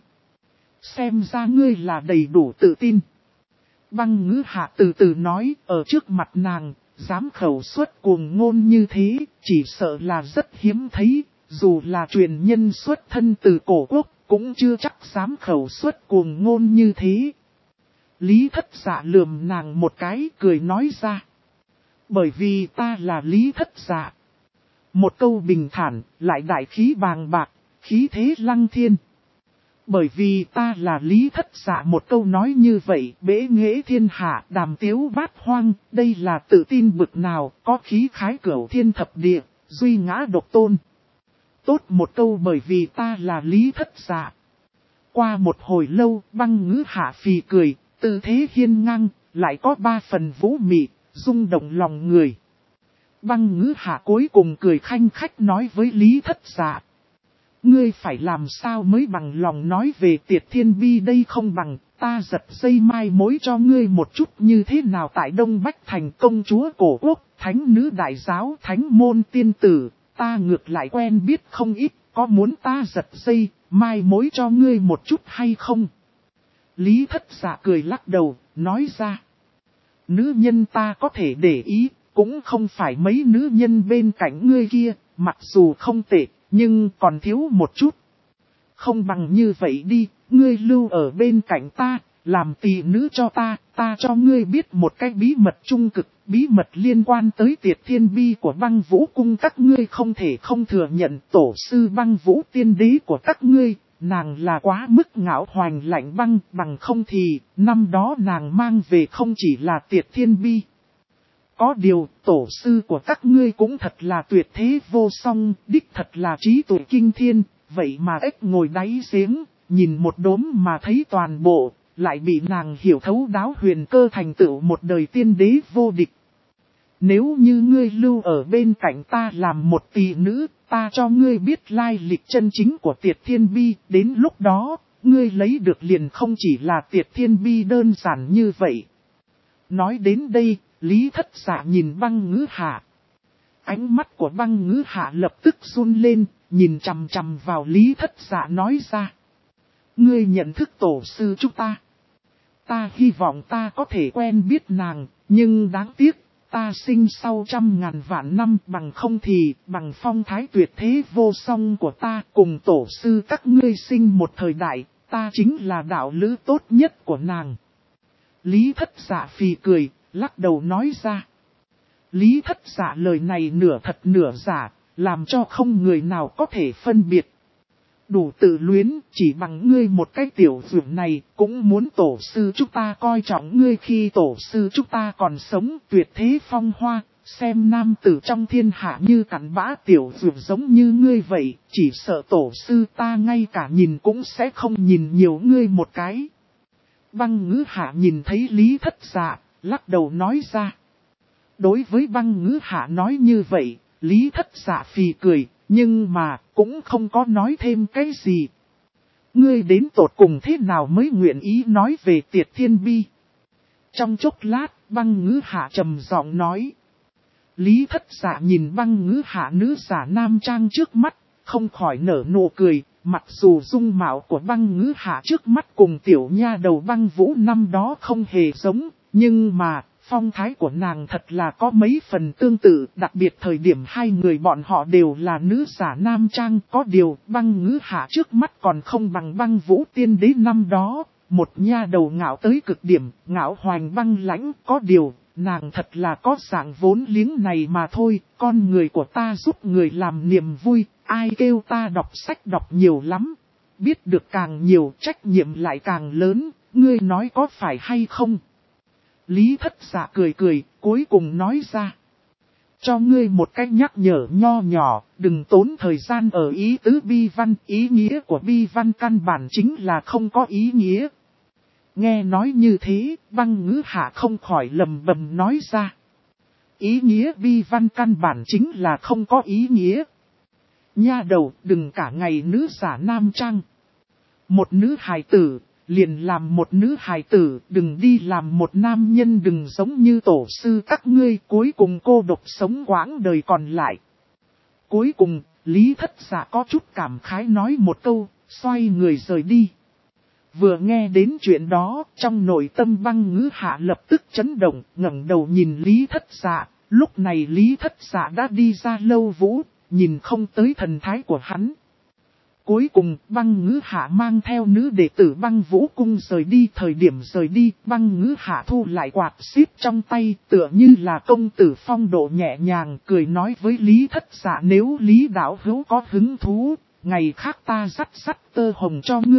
Xem ra ngươi là đầy đủ tự tin. Băng Ngữ Hạ từ từ nói, ở trước mặt nàng, dám khẩu xuất cuồng ngôn như thế, chỉ sợ là rất hiếm thấy, dù là truyền nhân xuất thân từ cổ quốc, cũng chưa chắc dám khẩu xuất cuồng ngôn như thế. Lý Thất Dạ lườm nàng một cái, cười nói ra. Bởi vì ta là Lý Thất Dạ. Một câu bình thản, lại đại khí bàng bạc, khí thế lăng thiên. Bởi vì ta là Lý Thất Dạ, một câu nói như vậy, bế nghệ thiên hạ, đàm tiếu bát hoang, đây là tự tin bực nào, có khí khái cửu thiên thập địa, duy ngã độc tôn. Tốt một câu bởi vì ta là Lý Thất Dạ. Qua một hồi lâu, Băng Ngữ Hạ phì cười, tư thế hiên ngang, lại có 3 phần vũ mị, rung động lòng người. Băng Ngữ Hạ cuối cùng cười khanh khách nói với Lý Thất Dạ. Ngươi phải làm sao mới bằng lòng nói về Tiệt Thiên Bi đây, không bằng ta giật dây mai mối cho ngươi một chút như thế nào. Tại Đông Bách Thành, công chúa cổ quốc, thánh nữ đại giáo, thánh môn tiên tử, ta ngược lại quen biết không ít, có muốn ta giật dây mai mối cho ngươi một chút hay không? Lý Thất Dạ cười lắc đầu, nói ra. Nữ nhân ta có thể để ý, cũng không phải mấy nữ nhân bên cạnh ngươi kia, mặc dù không tệ, nhưng còn thiếu một chút. Không bằng như vậy đi, ngươi lưu ở bên cạnh ta, làm tỳ nữ cho ta cho ngươi biết một cái bí mật trung cực, bí mật liên quan tới Tiệt Thiên Bi của Băng Vũ Cung. Các ngươi không thể không thừa nhận tổ sư Băng Vũ tiên đế của các ngươi, nàng là quá mức ngạo hoành lạnh băng, bằng không thì, năm đó nàng mang về không chỉ là Tiệt Thiên Bi. Có điều, tổ sư của các ngươi cũng thật là tuyệt thế vô song, đích thật là trí tuệ kinh thiên, vậy mà ếch ngồi đáy giếng, nhìn một đốm mà thấy toàn bộ, lại bị nàng hiểu thấu đáo huyền cơ, thành tựu một đời tiên đế vô địch. Nếu như ngươi lưu ở bên cạnh ta làm một tỳ nữ, ta cho ngươi biết lai lịch chân chính của Tiệt Thiên Bi, đến lúc đó, ngươi lấy được liền không chỉ là Tiệt Thiên Bi đơn giản như vậy. Nói đến đây, Lý Thất Dạ nhìn Băng Ngữ Hạ. Ánh mắt của Băng Ngữ Hạ lập tức run lên, nhìn chằm chằm vào Lý Thất Dạ nói ra. Ngươi nhận thức tổ sư chúng ta. Ta hy vọng ta có thể quen biết nàng, nhưng đáng tiếc, ta sinh sau 100.000 vạn năm, bằng không thì, bằng phong thái tuyệt thế vô song của ta cùng tổ sư các ngươi sinh một thời đại, ta chính là đạo lữ tốt nhất của nàng. Lý Thất Dạ phì cười, lắc đầu nói ra. Lý Thất Dạ lời này nửa thật nửa giả, làm cho không người nào có thể phân biệt. Đủ tự luyến, chỉ bằng ngươi một cái tiểu dưỡng này, cũng muốn tổ sư chúng ta coi trọng ngươi khi tổ sư chúng ta còn sống, tuyệt thế phong hoa, xem nam tử trong thiên hạ như cặn bã tiểu dưỡng giống như ngươi vậy, chỉ sợ tổ sư ta ngay cả nhìn cũng sẽ không nhìn nhiều ngươi một cái. Băng Ngữ Hạ nhìn thấy Lý Thất Dạ, lắc đầu nói ra. Đối với Băng Ngữ Hạ nói như vậy, Lý Thất Dạ phì cười, nhưng mà cũng không có nói thêm cái gì. Ngươi đến tột cùng thế nào mới nguyện ý nói về Tiệt Thiên Bi? Trong chốc lát, Băng Ngữ Hạ trầm giọng nói. Lý Thất Dạ nhìn Băng Ngữ Hạ nữ giả nam trang trước mắt, không khỏi nở nụ cười. Mặc dù dung mạo của Băng Ngữ Hạ trước mắt cùng tiểu nha đầu Băng Vũ năm đó không hề giống, nhưng mà phong thái của nàng thật là có mấy phần tương tự, đặc biệt thời điểm hai người bọn họ đều là nữ giả nam trang. Có điều Băng Ngữ Hạ trước mắt còn không bằng Băng Vũ tiên đế năm đó, một nha đầu ngạo tới cực điểm, ngạo hoành băng lãnh. Có điều, nàng thật là có dạng vốn liếng này mà thôi, con người của ta giúp người làm niềm vui, ai kêu ta đọc sách đọc nhiều lắm. Biết được càng nhiều trách nhiệm lại càng lớn, ngươi nói có phải hay không? Lý Thất Dạ cười cười, cuối cùng nói ra. Cho ngươi một cách nhắc nhở nho nhỏ, đừng tốn thời gian ở ý tứ bi văn. Ý nghĩa của bi văn căn bản chính là không có ý nghĩa. Nghe nói như thế, Băng Ngữ Hạ không khỏi lầm bầm nói ra. Ý nghĩa bi văn căn bản chính là không có ý nghĩa. Nha đầu, đừng cả ngày nữ giả nam trang. Một nữ hài tử, liền làm một nữ hài tử, đừng đi làm một nam nhân, đừng giống như tổ sư các ngươi, cuối cùng cô độc sống quãng đời còn lại. Cuối cùng, Lý Thất Dạ có chút cảm khái nói một câu, xoay người rời đi. Vừa nghe đến chuyện đó, trong nội tâm Băng Ngữ Hạ lập tức chấn động, ngẩng đầu nhìn Lý Thất Dạ. Lúc này Lý Thất Dạ đã đi ra lâu vũ, nhìn không tới thần thái của hắn. Cuối cùng, Băng Ngữ Hạ mang theo nữ đệ tử Băng Vũ Cung rời đi. Thời điểm rời đi, Băng Ngữ Hạ thu lại quạt xíp trong tay, tựa như là công tử phong độ nhẹ nhàng, cười nói với Lý Thất Dạ, nếu Lý đạo hữu có hứng thú, ngày khác ta dắt tơ hồng cho ngươi,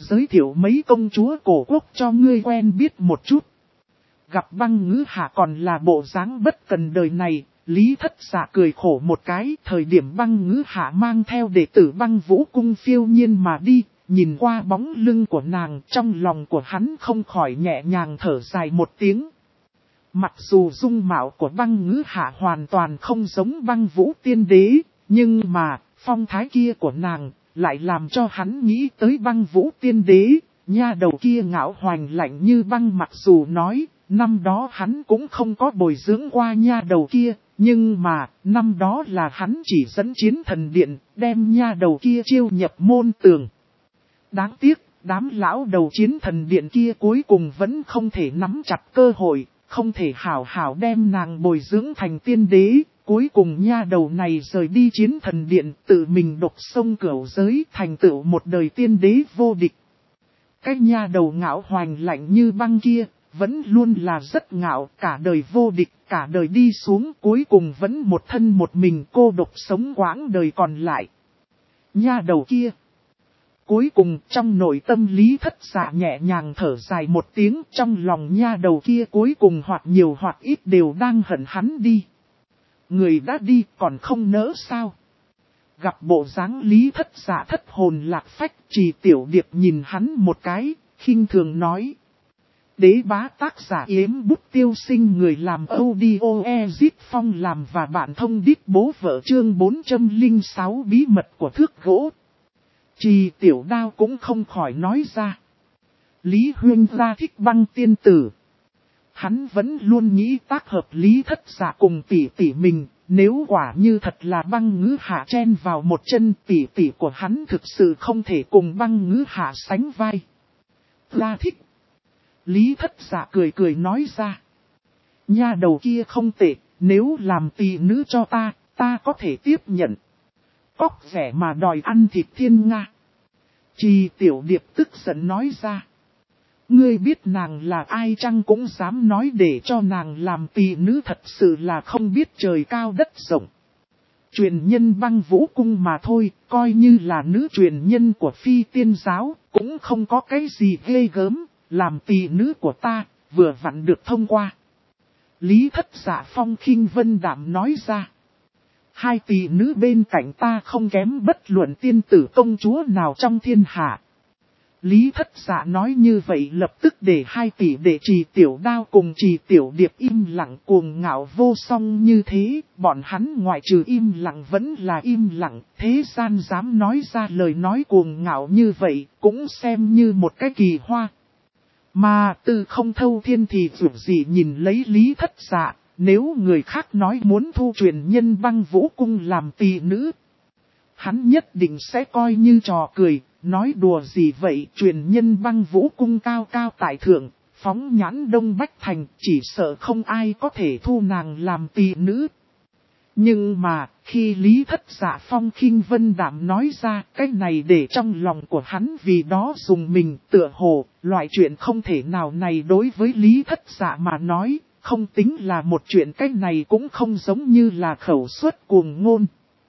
giới thiệu mấy công chúa cổ quốc cho ngươi quen biết một chút. Gặp Băng Ngữ Hạ còn là bộ dáng bất cần đời này, Lý Thất Dạ cười khổ một cái. Thời điểm Băng Ngữ Hạ mang theo đệ tử Băng Vũ Cung phiêu nhiên mà đi, nhìn qua bóng lưng của nàng, trong lòng của hắn không khỏi nhẹ nhàng thở dài một tiếng. Mặc dù dung mạo của Băng Ngữ Hạ hoàn toàn không giống Băng Vũ Tiên Đế, nhưng mà phong thái kia của nàng lại làm cho hắn nghĩ tới Băng Vũ Tiên Đế. Nha đầu kia ngạo hoành lạnh như băng, mặc dù nói năm đó hắn cũng không có bồi dưỡng qua nha đầu kia, nhưng mà năm đó là hắn chỉ dẫn Chiến Thần Điện, đem nha đầu kia chiêu nhập môn tường. Đáng tiếc, đám lão đầu Chiến Thần Điện kia cuối cùng vẫn không thể nắm chặt cơ hội, không thể hảo hảo đem nàng bồi dưỡng thành tiên đế. Cuối cùng nha đầu này rời đi Chiến Thần Điện, tự mình độc sông cửu giới, thành tựu một đời tiên đế vô địch. Cái nha đầu ngạo hoành lạnh như băng kia, vẫn luôn là rất ngạo, cả đời vô địch, cả đời đi xuống, cuối cùng vẫn một thân một mình cô độc sống quãng đời còn lại. Nha đầu kia. Cuối cùng trong nội tâm Lý Thất Dạ nhẹ nhàng thở dài một tiếng, trong lòng nha đầu kia cuối cùng hoặc nhiều hoặc ít đều đang hận hắn đi. Người đã đi còn không nỡ sao? Gặp bộ dáng Lý Thất Dạ thất hồn lạc phách, Trì Tiểu Điệp nhìn hắn một cái, khinh thường nói. Đế bá tác giả Yếm Bút Tiêu Sinh, người làm audio Ezit Phong làm và bạn thông đít bố vợ, chương 406 bí mật của thước gỗ. Trì Tiểu Đao cũng không khỏi nói ra. Lý Huyên gia thích Băng tiên tử. Hắn vẫn luôn nghĩ tác hợp Lý Thất Dạ cùng tỷ tỷ mình, nếu quả như thật là Băng Ngữ Hạ chen vào một chân, tỷ tỷ của hắn thực sự không thể cùng Băng Ngữ Hạ sánh vai. Gia thích. Lý Thất Dạ cười cười nói ra. Nha đầu kia không tệ, nếu làm tỷ nữ cho ta, ta có thể tiếp nhận. Cóc vẻ mà đòi ăn thịt thiên nga. Trì Tiểu Điệp tức giận nói ra. Ngươi biết nàng là ai chăng, cũng dám nói để cho nàng làm tỷ nữ, thật sự là không biết trời cao đất rộng. Truyền nhân Băng Vũ Cung mà thôi, coi như là nữ truyền nhân của Phi Tiên Giáo, cũng không có cái gì ghê gớm, làm tỷ nữ của ta, vừa vặn được thông qua. Lý Thất Dạ phong khinh vân đạm nói ra. Hai tỷ nữ bên cạnh ta không kém bất luận tiên tử công chúa nào trong thiên hạ. Lý Thất Dạ nói như vậy lập tức để hai tỷ đệ Trì Tiểu Đao cùng Trì Tiểu Điệp im lặng, cuồng ngạo vô song như thế, bọn hắn ngoại trừ im lặng vẫn là im lặng, thế gian dám nói ra lời nói cuồng ngạo như vậy, cũng xem như một cái kỳ hoa. Mà Tư Không Thâu Thiên thì dù gì nhìn lấy Lý Thất Dạ, nếu người khác nói muốn thu truyền nhân Băng Vũ Cung làm tỷ nữ, hắn nhất định sẽ coi như trò cười. Nói đùa gì vậy, truyền nhân Băng Vũ Cung cao cao tại thượng, phóng nhãn Đông Bách Thành, chỉ sợ không ai có thể thu nàng làm tỷ nữ. Nhưng mà, khi Lý Thất Dạ phong khinh vân đạm nói ra, cái này để trong lòng của hắn vì đó dùng mình, tựa hồ, loại chuyện không thể nào này đối với Lý Thất Dạ mà nói, không tính là một chuyện, cái này cũng không giống như là khẩu suất cuồng ngôn.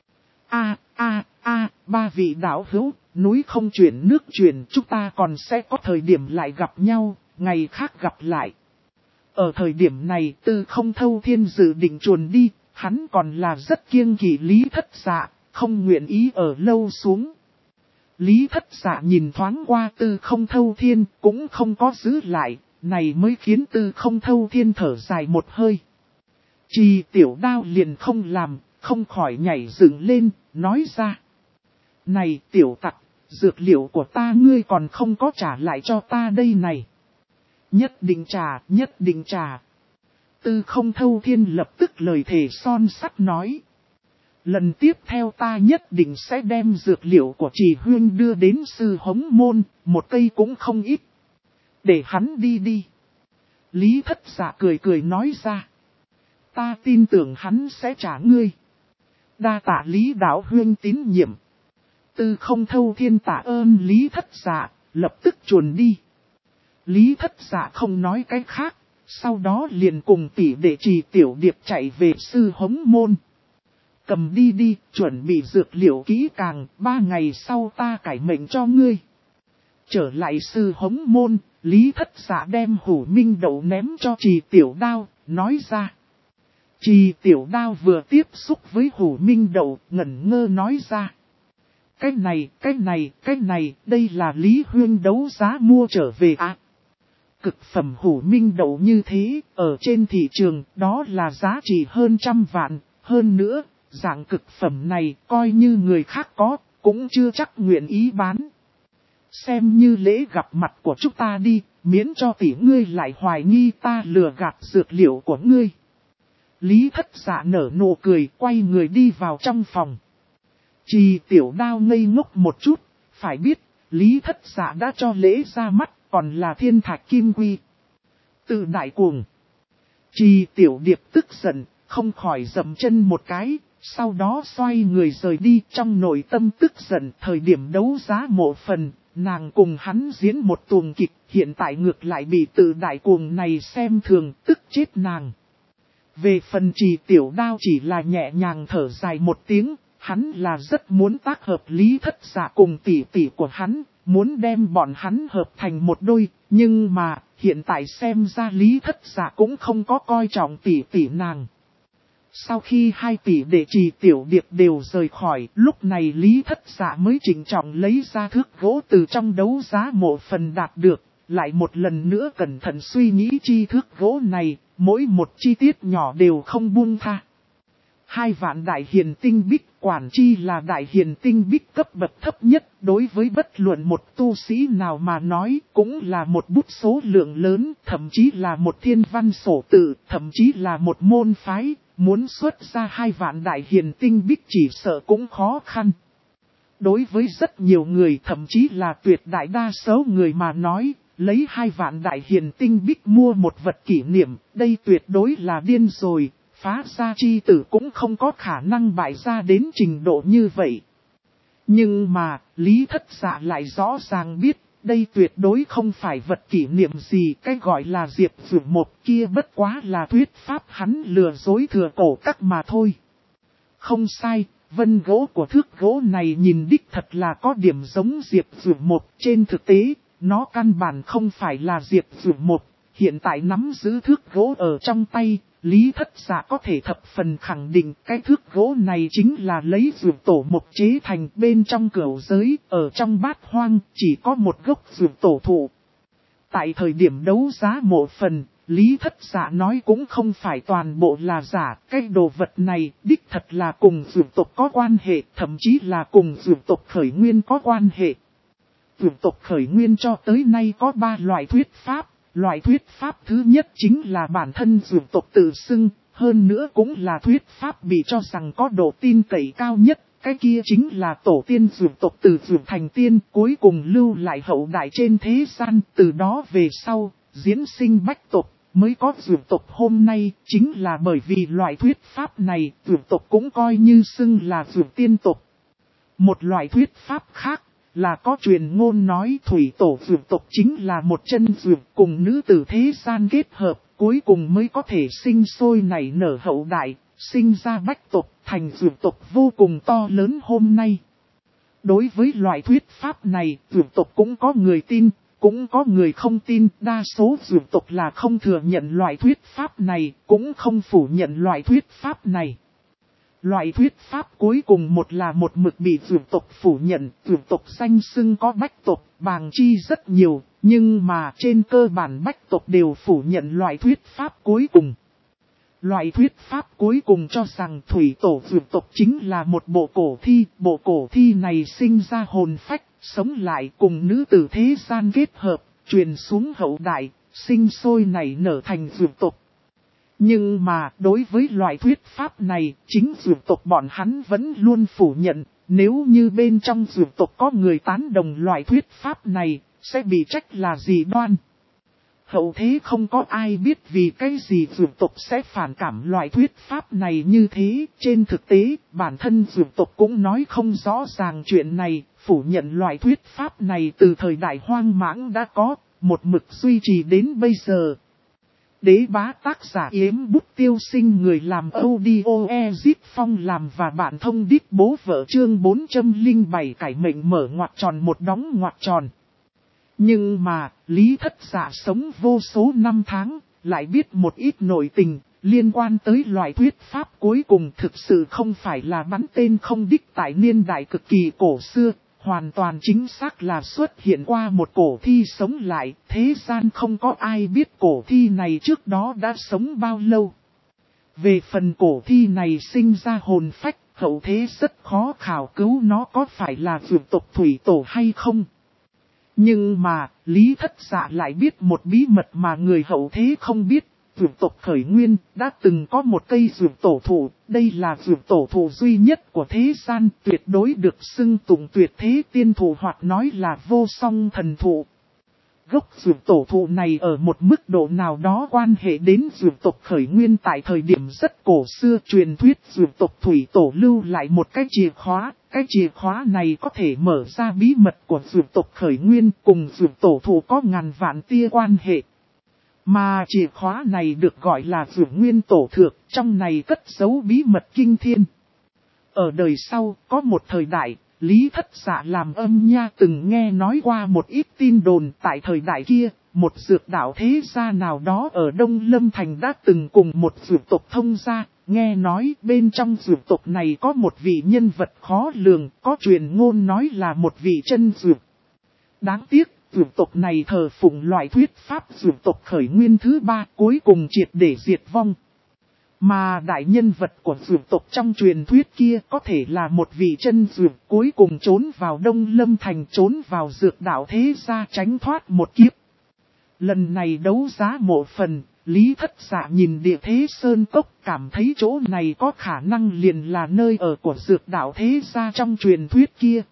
Ba vị đạo hữu, núi không chuyển nước chuyển, chúng ta còn sẽ có thời điểm lại gặp nhau, ngày khác gặp lại. Ở thời điểm này Tư Không Thâu Thiên dự định chuồn đi, hắn còn là rất kiêng kỵ Lý Thất Dạ, không nguyện ý ở lâu xuống. Lý Thất Dạ nhìn thoáng qua Tư Không Thâu Thiên, cũng không có giữ lại, này mới khiến Tư Không Thâu Thiên thở dài một hơi. Trì Tiểu Đao liền không làm, không khỏi nhảy dựng lên, nói ra. Này tiểu tặc, dược liệu của ta ngươi còn không có trả lại cho ta đây này. Nhất định trả, nhất định trả. Tư Không Thâu Thiên lập tức lời thề son sắt nói. Lần tiếp theo ta nhất định sẽ đem dược liệu của Trì Huyên đưa đến Sư Hống Môn, một cây cũng không ít. Để hắn đi đi. Lý Thất Dạ cười cười nói ra. Ta tin tưởng hắn sẽ trả ngươi. Đa tạ Lý đạo huyên tín nhiệm. Tư Không Thâu Thiên tạ ơn Lý Thất Dạ, lập tức chuồn đi. Lý Thất Dạ không nói cái khác, sau đó liền cùng tỷ đệ Trì Tiểu Điệp chạy về Sư Hống Môn. Cầm đi đi, chuẩn bị dược liệu kỹ càng, 3 ngày sau ta cải mệnh cho ngươi. Trở lại sư hống môn, Lý Thất Dạ đem Hủ Minh Đậu ném cho Trì Tiểu Đao, nói ra. Trì Tiểu Đao vừa tiếp xúc với Hủ Minh Đậu, ngẩn ngơ nói ra. Cái này, đây là Lý Huyên đấu giá mua trở về à? Cực phẩm Hủ Minh Đậu như thế, ở trên thị trường, đó là giá trị hơn 100 vạn, hơn nữa, dạng cực phẩm này, coi như người khác có, cũng chưa chắc nguyện ý bán. Xem như lễ gặp mặt của chúng ta đi, miễn cho tỷ ngươi lại hoài nghi ta lừa gạt dược liệu của ngươi. Lý Thất Dạ nở nụ cười, quay người đi vào trong phòng. Trì Tiểu Đao ngây ngốc một chút, phải biết, Lý Thất Dạ đã cho lễ ra mắt, còn là thiên thạch kim quy. Tự đại cuồng. Trì Tiểu Điệp tức giận, không khỏi dậm chân một cái, sau đó xoay người rời đi. Trong nội tâm tức giận. Thời điểm đấu giá mộ phần, nàng cùng hắn diễn một tuồng kịch, hiện tại ngược lại bị tự đại cuồng này xem thường, tức chết nàng. Về phần Trì Tiểu Đao chỉ là nhẹ nhàng thở dài một tiếng, hắn là rất muốn tác hợp Lý Thất Dạ cùng tỷ tỷ của hắn, muốn đem bọn hắn hợp thành một đôi, nhưng mà hiện tại xem ra Lý Thất Dạ cũng không có coi trọng tỷ tỷ nàng. Sau khi hai tỷ đệ Trì Tiểu Điệp đều rời khỏi, lúc này Lý Thất Dạ mới trịnh trọng lấy ra thước gỗ từ trong đấu giá mộ phần đạt được, lại một lần nữa cẩn thận suy nghĩ chi thước gỗ này, mỗi một chi tiết nhỏ đều không buông tha. 2 vạn đại hiền tinh bích, quản chi là đại hiền tinh bích cấp bậc thấp nhất, đối với bất luận một tu sĩ nào mà nói, cũng là một bút số lượng lớn, thậm chí là một thiên văn sổ tự, thậm chí là một môn phái, muốn xuất ra 2 vạn đại hiền tinh bích chỉ sợ cũng khó khăn. Đối với rất nhiều người, thậm chí là tuyệt đại đa số người mà nói, lấy 2 vạn đại hiền tinh bích mua một vật kỷ niệm, đây tuyệt đối là điên rồi. Phá gia chi tử cũng không có khả năng bại ra đến trình độ như vậy. Nhưng mà, Lý Thất Dạ lại rõ ràng biết, đây tuyệt đối không phải vật kỷ niệm gì. Cái gọi là Diệp Dược một kia bất quá là thuyết pháp hắn lừa dối thừa cổ các mà thôi. Không sai, vân gỗ của thước gỗ này nhìn đích thật là có điểm giống Diệp Dược một. Trên thực tế, nó căn bản không phải là Diệp Dược một. Hiện tại nắm giữ thước gỗ ở trong tay. Lý Thất Dạ có thể thập phần khẳng định cái thước gỗ này chính là lấy dược tổ mộc chế thành. Bên trong cửu giới, ở trong bát hoang, chỉ có một gốc dược tổ thụ. Tại thời điểm đấu giá mộ phần, Lý Thất Dạ nói cũng không phải toàn bộ là giả. Cái đồ vật này đích thật là cùng dược tộc có quan hệ, thậm chí là cùng dược tộc khởi nguyên có quan hệ. Dược tộc khởi nguyên cho tới nay có 3 loại thuyết pháp. Loại thuyết pháp thứ nhất chính là bản thân dược tộc tự xưng, hơn nữa cũng là thuyết pháp bị cho rằng có độ tin cậy cao nhất. Cái kia chính là tổ tiên dược tộc từ dược thành tiên, cuối cùng lưu lại hậu đại trên thế gian. Từ đó về sau, diễn sinh bách tộc, mới có dược tộc hôm nay. Chính là bởi vì loại thuyết pháp này, dược tộc cũng coi như xưng là dược tiên tộc. Một loại thuyết pháp khác là có truyền ngôn nói thủy tổ dược tộc chính là một chân dược cùng nữ tử thế gian kết hợp, cuối cùng mới có thể sinh sôi nảy nở hậu đại, sinh ra bách tộc, thành dược tộc vô cùng to lớn hôm nay. Đối với loại thuyết pháp này, dược tộc cũng có người tin, cũng có người không tin, đa số dược tộc là không thừa nhận loại thuyết pháp này, cũng không phủ nhận loại thuyết pháp này. Loại thuyết pháp cuối cùng một là một mực bị dược tộc phủ nhận, dược tộc danh xưng có bách tộc, bàng chi rất nhiều, nhưng mà trên cơ bản bách tộc đều phủ nhận loại thuyết pháp cuối cùng. Loại thuyết pháp cuối cùng cho rằng thủy tổ dược tộc chính là một bộ cổ thi này sinh ra hồn phách, sống lại cùng nữ tử thế gian kết hợp, truyền xuống hậu đại, sinh sôi nảy nở thành dược tộc. Nhưng mà, đối với loại thuyết pháp này, chính dược tộc bọn hắn vẫn luôn phủ nhận, nếu như bên trong dược tộc có người tán đồng loại thuyết pháp này, sẽ bị trách là gì đoan. Hậu thế không có ai biết vì cái gì dược tộc sẽ phản cảm loại thuyết pháp này như thế, trên thực tế, bản thân dược tộc cũng nói không rõ ràng chuyện này, phủ nhận loại thuyết pháp này từ thời đại hoang mãng đã có, một mực duy trì đến bây giờ. Đế bá tác giả Yếm Bút Tiêu Sinh, người làm audio Ezip Phong làm và bạn thông điệp bố vợ chương 407 cải mệnh mở ngoặc tròn một đóng ngoặc tròn. Nhưng mà, Lý Thất Dạ sống vô số năm tháng, lại biết một ít nội tình, liên quan tới loại thuyết pháp cuối cùng thực sự không phải là bắn tên không đích tại niên đại cực kỳ cổ xưa, hoàn toàn chính xác là xuất hiện qua một cổ thi sống lại, thế gian không có ai biết cổ thi này trước đó đã sống bao lâu. Về phần cổ thi này sinh ra hồn phách, hậu thế rất khó khảo cứu nó có phải là vượt tộc thủy tổ hay không. Nhưng mà, Lý Thất Dạ lại biết một bí mật mà người hậu thế không biết. Vượt tộc khởi nguyên đã từng có một cây vượt tổ thụ, đây là vượt tổ thụ duy nhất của thế gian, tuyệt đối được xưng tụng tuyệt thế tiên thụ hoặc nói là vô song thần thụ. Gốc vượt tổ thụ này ở một mức độ nào đó quan hệ đến vượt tộc khởi nguyên tại thời điểm rất cổ xưa. Truyền thuyết vượt tộc thủy tổ lưu lại một cái chìa khóa này có thể mở ra bí mật của vượt tộc khởi nguyên, cùng vượt tổ thụ có ngàn vạn tia quan hệ. Mà chìa khóa này được gọi là vượt nguyên tổ thược, trong này cất giấu bí mật kinh thiên. Ở đời sau, có một thời đại, Lý Thất Dạ làm âm nha từng nghe nói qua một ít tin đồn. Tại thời đại kia, một dược đạo thế gia nào đó ở Đông Lâm Thành đã từng cùng một dược tộc thông gia. Nghe nói bên trong dược tộc này có một vị nhân vật khó lường, có truyền ngôn nói là một vị chân dược. Đáng tiếc, dược tộc này thờ phụng loại thuyết pháp dược tộc khởi nguyên thứ 3 cuối cùng triệt để diệt vong. Mà đại nhân vật của dược tộc trong truyền thuyết kia có thể là một vị chân dược cuối cùng trốn vào Đông Lâm Thành, trốn vào dược đạo thế gia tránh thoát một kiếp. Lần này đấu giá mộ phần, Lý Thất Dạ nhìn địa thế sơn cốc cảm thấy chỗ này có khả năng liền là nơi ở của dược đạo thế gia trong truyền thuyết kia.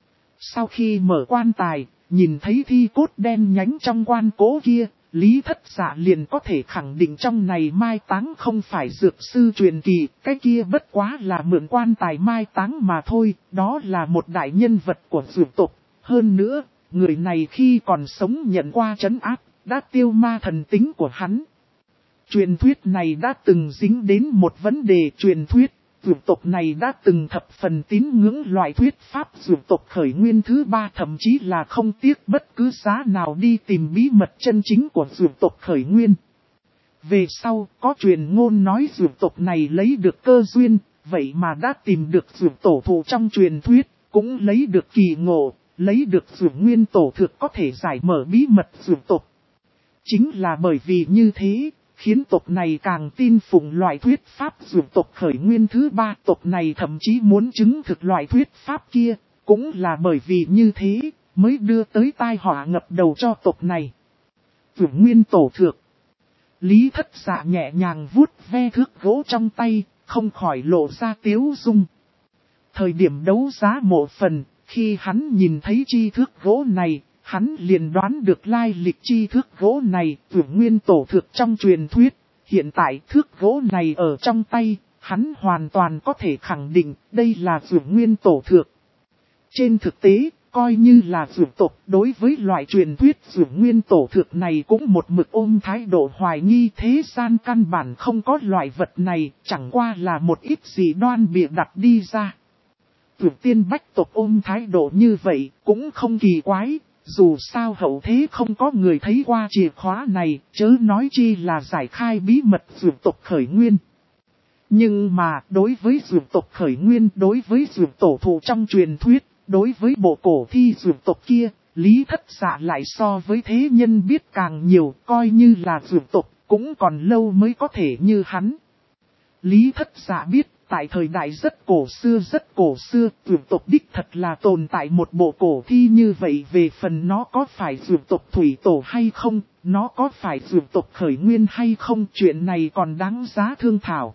Sau khi mở quan tài, nhìn thấy thi cốt đen nhánh trong quan cố kia, Lý Thất Dạ liền có thể khẳng định trong này mai táng không phải dược sư truyền kỳ, cái kia bất quá là mượn quan tài mai táng mà thôi, đó là một đại nhân vật của dược tộc. Hơn nữa, người này khi còn sống nhận qua trấn áp, đã tiêu ma thần tính của hắn. Truyền thuyết này đã từng dính đến một vấn đề truyền thuyết. Dược tộc này đã từng thập phần tín ngưỡng loại thuyết pháp dược tộc khởi nguyên thứ 3, thậm chí là không tiếc bất cứ giá nào đi tìm bí mật chân chính của dược tộc khởi nguyên. Về sau, có truyền ngôn nói dược tộc này lấy được cơ duyên, vậy mà đã tìm được dược tổ thụ trong truyền thuyết, cũng lấy được kỳ ngộ, lấy được dược nguyên tổ thực có thể giải mở bí mật dược tộc. Chính là bởi vì như thế, khiến tộc này càng tin phụng loại thuyết pháp dược tộc khởi nguyên thứ 3. Tộc này thậm chí muốn chứng thực loại thuyết pháp kia, cũng là bởi vì như thế, mới đưa tới tai họa ngập đầu cho tộc này. Dược nguyên tổ thược. Lý Thất Dạ nhẹ nhàng vuốt ve thước gỗ trong tay, không khỏi lộ ra tiếu dung. Thời điểm đấu giá mộ phần, khi hắn nhìn thấy chi thước gỗ này, hắn liền đoán được lai lịch chi thước gỗ này, dược nguyên tổ thược trong truyền thuyết. Hiện tại thước gỗ này ở trong tay, hắn hoàn toàn có thể khẳng định đây là dược nguyên tổ thược. Trên thực tế, coi như là dược tộc đối với loại truyền thuyết dược nguyên tổ thược này cũng một mực ôm thái độ hoài nghi, thế gian căn bản không có loại vật này, chẳng qua là một ít gì đoan bịa đặt đi ra. Dược tiên bách tộc ôm thái độ như vậy cũng không kỳ quái. Dù sao hậu thế không có người thấy qua chìa khóa này, chớ nói chi là giải khai bí mật dược tộc khởi nguyên. Nhưng mà đối với dược tộc khởi nguyên, đối với dược tổ thụ trong truyền thuyết, đối với bộ cổ thi dược tộc kia, Lý Thất Dạ lại so với thế nhân biết càng nhiều, coi như là dược tộc, cũng còn lâu mới có thể như hắn. Lý Thất Dạ biết, tại thời đại rất cổ xưa, dược tộc đích thật là tồn tại một bộ cổ thi như vậy. Về phần nó có phải dược tộc thủy tổ hay không, nó có phải dược tộc khởi nguyên hay không, chuyện này còn đáng giá thương thảo.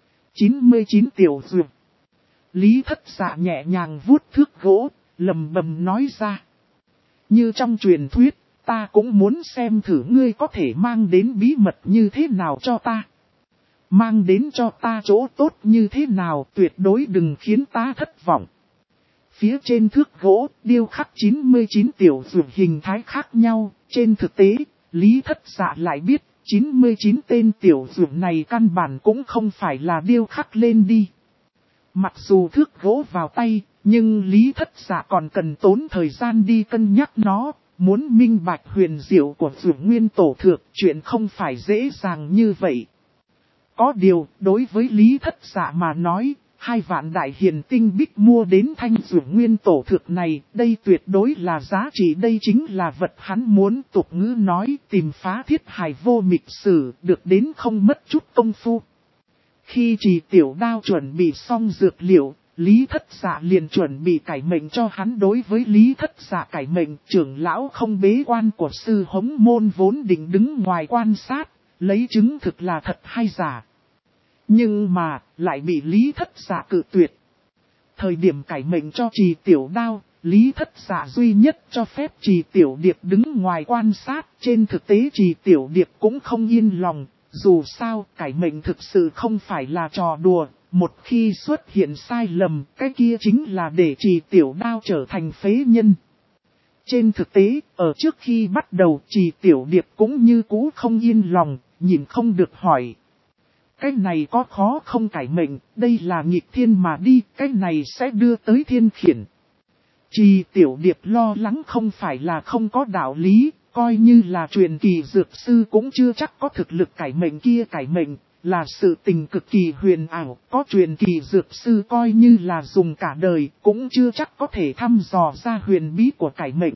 99 tiểu dược. Lý Thất Dạ nhẹ nhàng vuốt thước gỗ, lầm bầm nói ra. Như trong truyền thuyết, ta cũng muốn xem thử ngươi có thể mang đến bí mật như thế nào cho ta. Mang đến cho ta chỗ tốt như thế nào, tuyệt đối đừng khiến ta thất vọng. Phía trên thước gỗ, điêu khắc 99 tiểu dược hình thái khác nhau, trên thực tế, Lý Thất Dạ lại biết, 99 tên tiểu dược này căn bản cũng không phải là điêu khắc lên đi. Mặc dù thước gỗ vào tay, nhưng Lý Thất Dạ còn cần tốn thời gian đi cân nhắc nó, muốn minh bạch huyền diệu của Dược Nguyên Tổ Thượng, chuyện không phải dễ dàng như vậy. Có điều, đối với Lý Thất Dạ mà nói, 2 vạn đại hiền tinh bích mua đến thanh Dược Nguyên Tổ Thượng này, đây tuyệt đối là giá trị, đây chính là vật hắn muốn, tục ngữ nói, tìm phá thiết hài vô mịch sử, được đến không mất chút công phu. Khi Trì Tiểu Đao chuẩn bị xong dược liệu, Lý Thất Dạ liền chuẩn bị cải mệnh cho hắn. Đối với Lý Thất Dạ cải mệnh, trưởng lão không bế quan của sư Hống Môn vốn định đứng ngoài quan sát, lấy chứng thực là thật hay giả. Nhưng mà, lại bị Lý Thất Dạ cự tuyệt. Thời điểm cải mệnh cho Trì Tiểu Đao, Lý Thất Dạ duy nhất cho phép Trì Tiểu Điệp đứng ngoài quan sát. Trên thực tế Trì Tiểu Điệp cũng không yên lòng, dù sao cải mệnh thực sự không phải là trò đùa. Một khi xuất hiện sai lầm, cái kia chính là để Trì Tiểu Đao trở thành phế nhân. Trên thực tế, ở trước khi bắt đầu Trì Tiểu Điệp cũng như cũ không yên lòng, nhìn không được hỏi. Cái này có khó không cải mệnh, đây là nghịch thiên mà đi, cái này sẽ đưa tới thiên khiển. Trì Tiểu Điệp lo lắng không phải là không có đạo lý, coi như là truyền kỳ dược sư cũng chưa chắc có thực lực cải mệnh kia. Cải mệnh là sự tình cực kỳ huyền ảo, có truyền kỳ dược sư coi như là dùng cả đời cũng chưa chắc có thể thăm dò ra huyền bí của cải mệnh.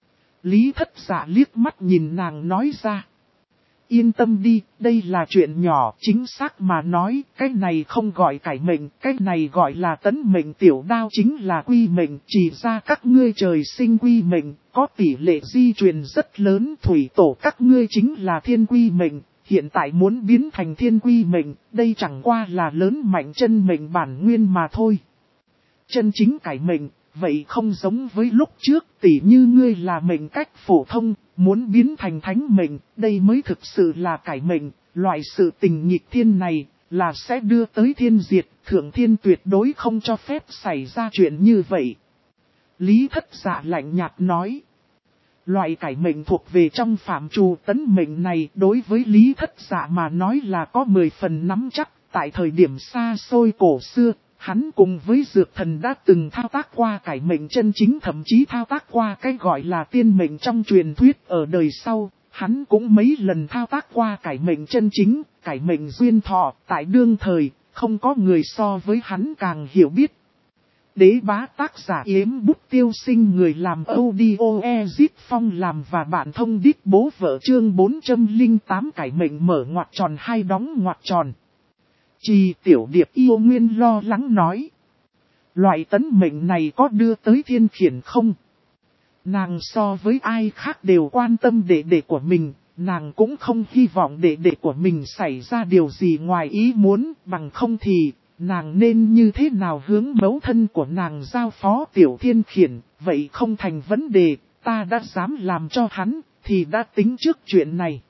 Lý Thất Dạ liếc mắt nhìn nàng nói ra. Yên tâm đi, đây là chuyện nhỏ, chính xác mà nói, cái này không gọi cải mệnh, cái này gọi là tấn mệnh. Tiểu Đao chính là quy mệnh, chỉ ra các ngươi trời sinh quy mệnh, có tỷ lệ di truyền rất lớn. Thủy tổ các ngươi chính là thiên quy mệnh, hiện tại muốn biến thành thiên quy mệnh, đây chẳng qua là lớn mạnh chân mệnh bản nguyên mà thôi. Chân chính cải mệnh, vậy không giống với lúc trước, tỉ như ngươi là mệnh cách phổ thông, muốn biến thành thánh mệnh, đây mới thực sự là cải mệnh. Loại sự tình nghịch thiên này, là sẽ đưa tới thiên diệt, Thượng Thiên tuyệt đối không cho phép xảy ra chuyện như vậy. Lý Thất Dạ lạnh nhạt nói. Loại cải mệnh thuộc về trong phạm trù tấn mệnh này, đối với Lý Thất Dạ mà nói là có 10 phần nắm chắc. Tại thời điểm xa xôi cổ xưa, hắn cùng với dược thần đã từng thao tác qua cải mệnh chân chính, thậm chí thao tác qua cái gọi là tiên mệnh trong truyền thuyết. Ở đời sau, hắn cũng mấy lần thao tác qua cải mệnh chân chính, cải mệnh duyên thọ. Tại đương thời, không có người so với hắn càng hiểu biết. Đế bá tác giả Yếm Bút Tiêu Sinh, người làm audio Ezit Phong làm và bạn thông đít bố vợ, chương 408 cải mệnh mở ngoặc tròn 2 đóng ngoặc tròn. Trì Tiểu Điệp yêu nguyên lo lắng nói. Loại tấn mệnh này có đưa tới thiên khiển không? Nàng so với ai khác đều quan tâm đệ đệ của mình, nàng cũng không hy vọng đệ đệ của mình xảy ra điều gì ngoài ý muốn, bằng không thì nàng nên như thế nào hướng mẫu thân của nàng giao phó tiểu thiên khiển, vậy không thành vấn đề, ta đã dám làm cho hắn, thì đã tính trước chuyện này.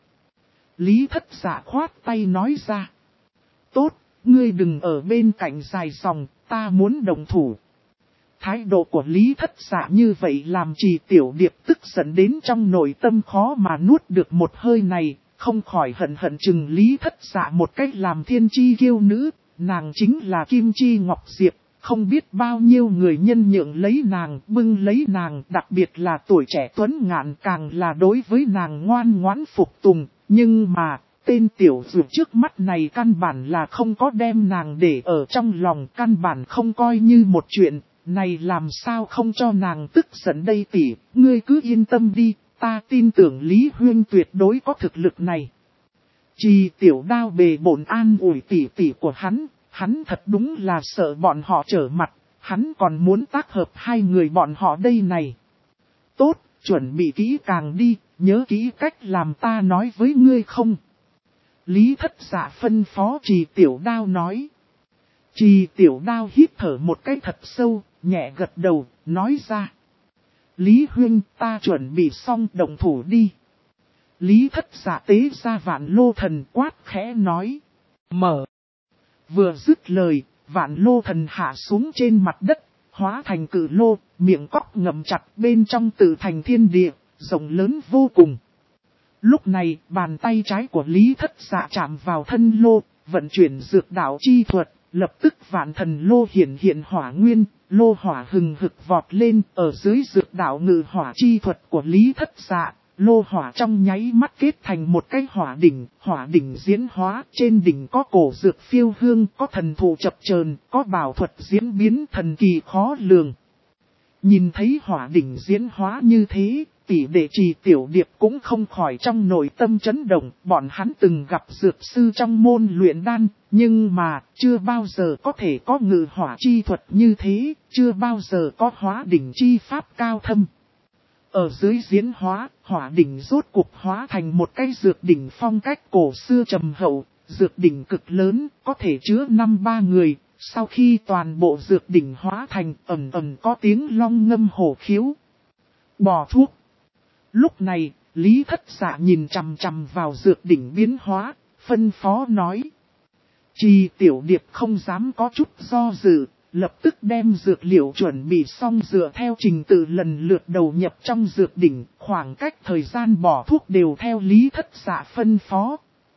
Lý Thất Dạ khoát tay nói ra. Tốt, ngươi đừng ở bên cạnh dài dòng, ta muốn đồng thủ. Thái độ của Lý Thất Dạ như vậy làm Trì Tiểu Điệp tức giận đến trong nội tâm khó mà nuốt được một hơi này, không khỏi hận chừng Lý Thất Dạ một cách làm thiên chi kiêu nữ. Nàng chính là Kim Chi Ngọc Diệp, không biết bao nhiêu người nhân nhượng lấy nàng, bưng lấy nàng, đặc biệt là tuổi trẻ tuấn ngạn càng là đối với nàng ngoan ngoãn phục tùng. Nhưng mà, tên tiểu dược trước mắt này căn bản là không có đem nàng để ở trong lòng, căn bản không coi như một chuyện, này làm sao không cho nàng tức giận đây tỷ, ngươi cứ yên tâm đi, ta tin tưởng Lý Huyên tuyệt đối có thực lực này. Trì Tiểu Đao bề bổn an ủi tỷ của hắn thật đúng là sợ bọn họ trở mặt, hắn còn muốn tác hợp 2 người bọn họ đây này. Tốt, chuẩn bị kỹ càng đi, nhớ kỹ cách làm ta nói với ngươi không? Lý Thất Dạ phân phó Trì Tiểu Đao nói. Trì Tiểu Đao hít thở một cái thật sâu, nhẹ gật đầu, nói ra. Lý Huyên, ta chuẩn bị xong, động thủ đi. Lý Thất Dạ tế ra Vạn Lô Thần, quát khẽ nói. Mở. Vừa dứt lời, Vạn Lô Thần hạ xuống trên mặt đất, hóa thành cự lô, miệng cóc ngậm chặt, bên trong tự thành thiên địa, rộng lớn vô cùng. Lúc này, bàn tay trái của Lý Thất Dạ chạm vào thân lô, vận chuyển dược đạo chi thuật, lập tức Vạn Thần Lô hiện hỏa nguyên, lô hỏa hừng hực vọt lên, ở dưới dược đạo ngự hỏa chi thuật của Lý Thất Dạ. Lô hỏa trong nháy mắt kết thành một cái hỏa đỉnh diễn hóa, trên đỉnh có cổ dược phiêu hương, có thần thụ chập chờn, có bảo thuật diễn biến thần kỳ khó lường. Nhìn thấy hỏa đỉnh diễn hóa như thế, tỷ đệ Trì Tiểu Điệp cũng không khỏi trong nội tâm chấn động, bọn hắn từng gặp dược sư trong môn luyện đan, nhưng mà chưa bao giờ có thể có ngự hỏa chi thuật như thế, chưa bao giờ có hóa đỉnh chi pháp cao thâm. Ở dưới diễn hóa, hỏa đỉnh rốt cuộc hóa thành một cái dược đỉnh phong cách cổ xưa trầm hậu, dược đỉnh cực lớn, có thể chứa 5-3 người. Sau khi toàn bộ dược đỉnh hóa thành, ầm ầm có tiếng long ngâm hổ khiếu. Bỏ thuốc. Lúc này, Lý Thất Dạ nhìn chằm chằm vào dược đỉnh biến hóa, phân phó nói. Trì Tiểu Điệp không dám có chút do dự, lập tức đem dược liệu chuẩn bị xong dựa theo trình tự lần lượt đầu nhập trong dược đỉnh, khoảng cách thời gian bỏ thuốc đều theo Lý Thất Dạ phân phó.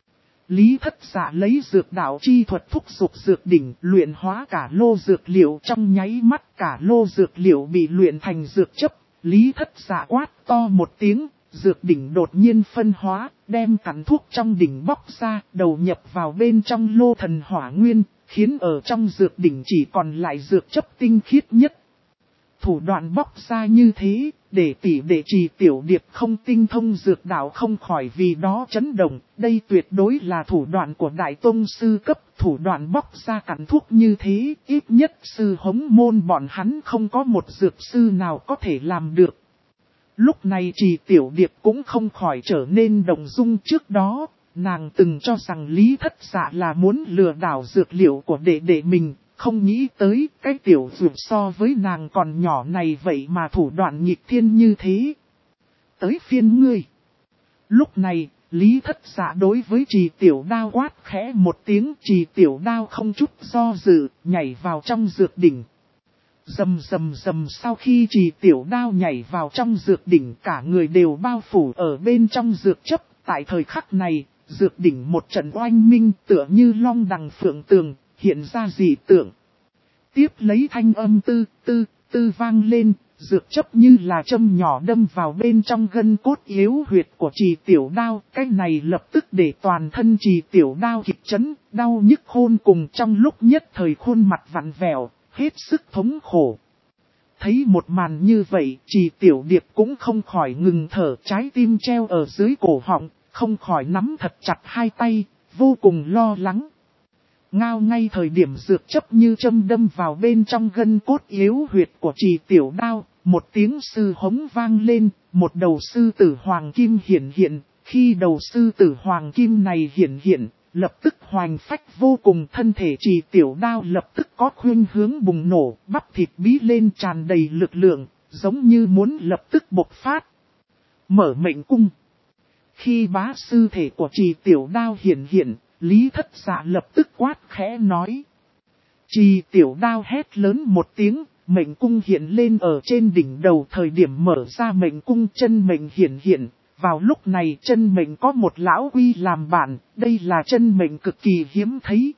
Lý Thất Dạ lấy dược đạo chi thuật thúc dục dược đỉnh, luyện hóa cả lô dược liệu trong nháy mắt, cả lô dược liệu bị luyện thành dược chấp. Lý Thất Dạ quát to một tiếng, dược đỉnh đột nhiên phân hóa, đem cắn thuốc trong đỉnh bóc ra, đầu nhập vào bên trong lô thần hỏa nguyên, khiến ở trong dược đỉnh chỉ còn lại dược chấp tinh khiết nhất. Thủ đoạn bóc ra như thế, để tỷ đệ Trì Tiểu Điệp không tinh thông dược đạo không khỏi vì đó chấn động. Đây tuyệt đối là thủ đoạn của Đại Tông Sư cấp, thủ đoạn bóc ra cắn thuốc như thế, ít nhất sư hống môn bọn hắn không có một dược sư nào có thể làm được. Lúc này Trì Tiểu Điệp cũng không khỏi trở nên động dung. Trước đó, nàng từng cho rằng Lý Thất Dạ là muốn lừa đảo dược liệu của đệ đệ mình. Không nghĩ tới cái tiểu dược so với nàng còn nhỏ này vậy mà thủ đoạn nghịch thiên như thế. Tới phiên ngươi. Lúc này, Lý Thất Dạ đối với Trì Tiểu Đao quát khẽ một tiếng. Trì Tiểu Đao không chút do dự, nhảy vào trong dược đỉnh. Rầm rầm rầm, sau khi Trì Tiểu Đao nhảy vào trong dược đỉnh, cả người đều bao phủ ở bên trong dược chấp. Tại thời khắc này, dược đỉnh một trận oanh minh tựa như long đằng phượng tường. Hiện ra dị tượng. Tiếp lấy thanh âm tư vang lên, dược chấp như là châm nhỏ đâm vào bên trong gân cốt yếu huyệt của Trì Tiểu Đao. Cái này lập tức để toàn thân Trì Tiểu Đao kịch chấn, đau nhức khôn cùng, trong lúc nhất thời khuôn mặt vặn vẹo, hết sức thống khổ. Thấy một màn như vậy, Trì Tiểu Điệp cũng không khỏi ngừng thở, trái tim treo ở dưới cổ họng, không khỏi nắm thật chặt hai tay, vô cùng lo lắng. Ngao ngay thời điểm dược chấp như châm đâm vào bên trong gân cốt yếu huyệt của Trì Tiểu Đao, một tiếng sư hống vang lên, một đầu sư tử hoàng kim hiển hiện. Khi đầu sư tử hoàng kim này hiển hiện, lập tức hoành phách vô cùng, thân thể Trì Tiểu Đao lập tức có khuynh hướng bùng nổ, bắp thịt bí lên tràn đầy lực lượng, giống như muốn lập tức bộc phát. Mở mệnh cung. Khi bá sư thể của Trì Tiểu Đao hiển hiện, Lý Thất Dạ lập tức quát khẽ nói. Trì Tiểu Đao hét lớn một tiếng, mệnh cung hiện lên ở trên đỉnh đầu. Thời điểm mở ra mệnh cung, chân mệnh hiển hiện. Vào lúc này chân mệnh có một lão quy làm bạn, đây là chân mệnh cực kỳ hiếm thấy.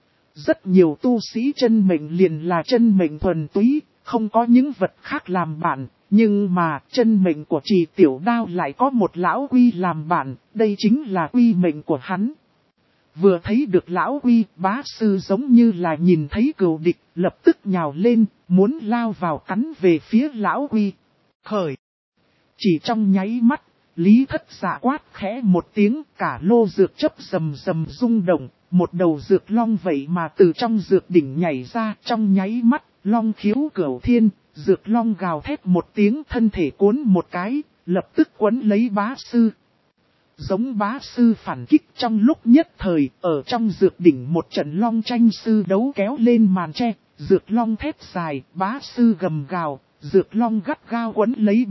Rất nhiều tu sĩ chân mệnh liền là chân mệnh thuần túy, không có những vật khác làm bạn. Nhưng mà chân mệnh của Trì Tiểu Đao lại có một lão quy làm bạn, đây chính là quy mệnh của hắn. Vừa thấy được lão quy, bá sư giống như là nhìn thấy cừu địch, lập tức nhào lên, muốn lao vào cắn về phía lão quy. Khởi! Chỉ trong nháy mắt, Lý Thất Dạ quát khẽ một tiếng, cả lô dược chấp rầm rầm rung động, một đầu dược long vậy mà từ trong dược đỉnh nhảy ra. Trong nháy mắt, long khiếu cửu thiên, dược long gào thét một tiếng, thân thể cuốn một cái, lập tức quấn lấy bá sư. Giống bá sư phản kích, trong lúc nhất thời, ở trong dược đỉnh một trận long tranh sư đấu kéo lên màn tre, dược long thét dài, bá sư gầm gào, dược long gắt gao quấn lấy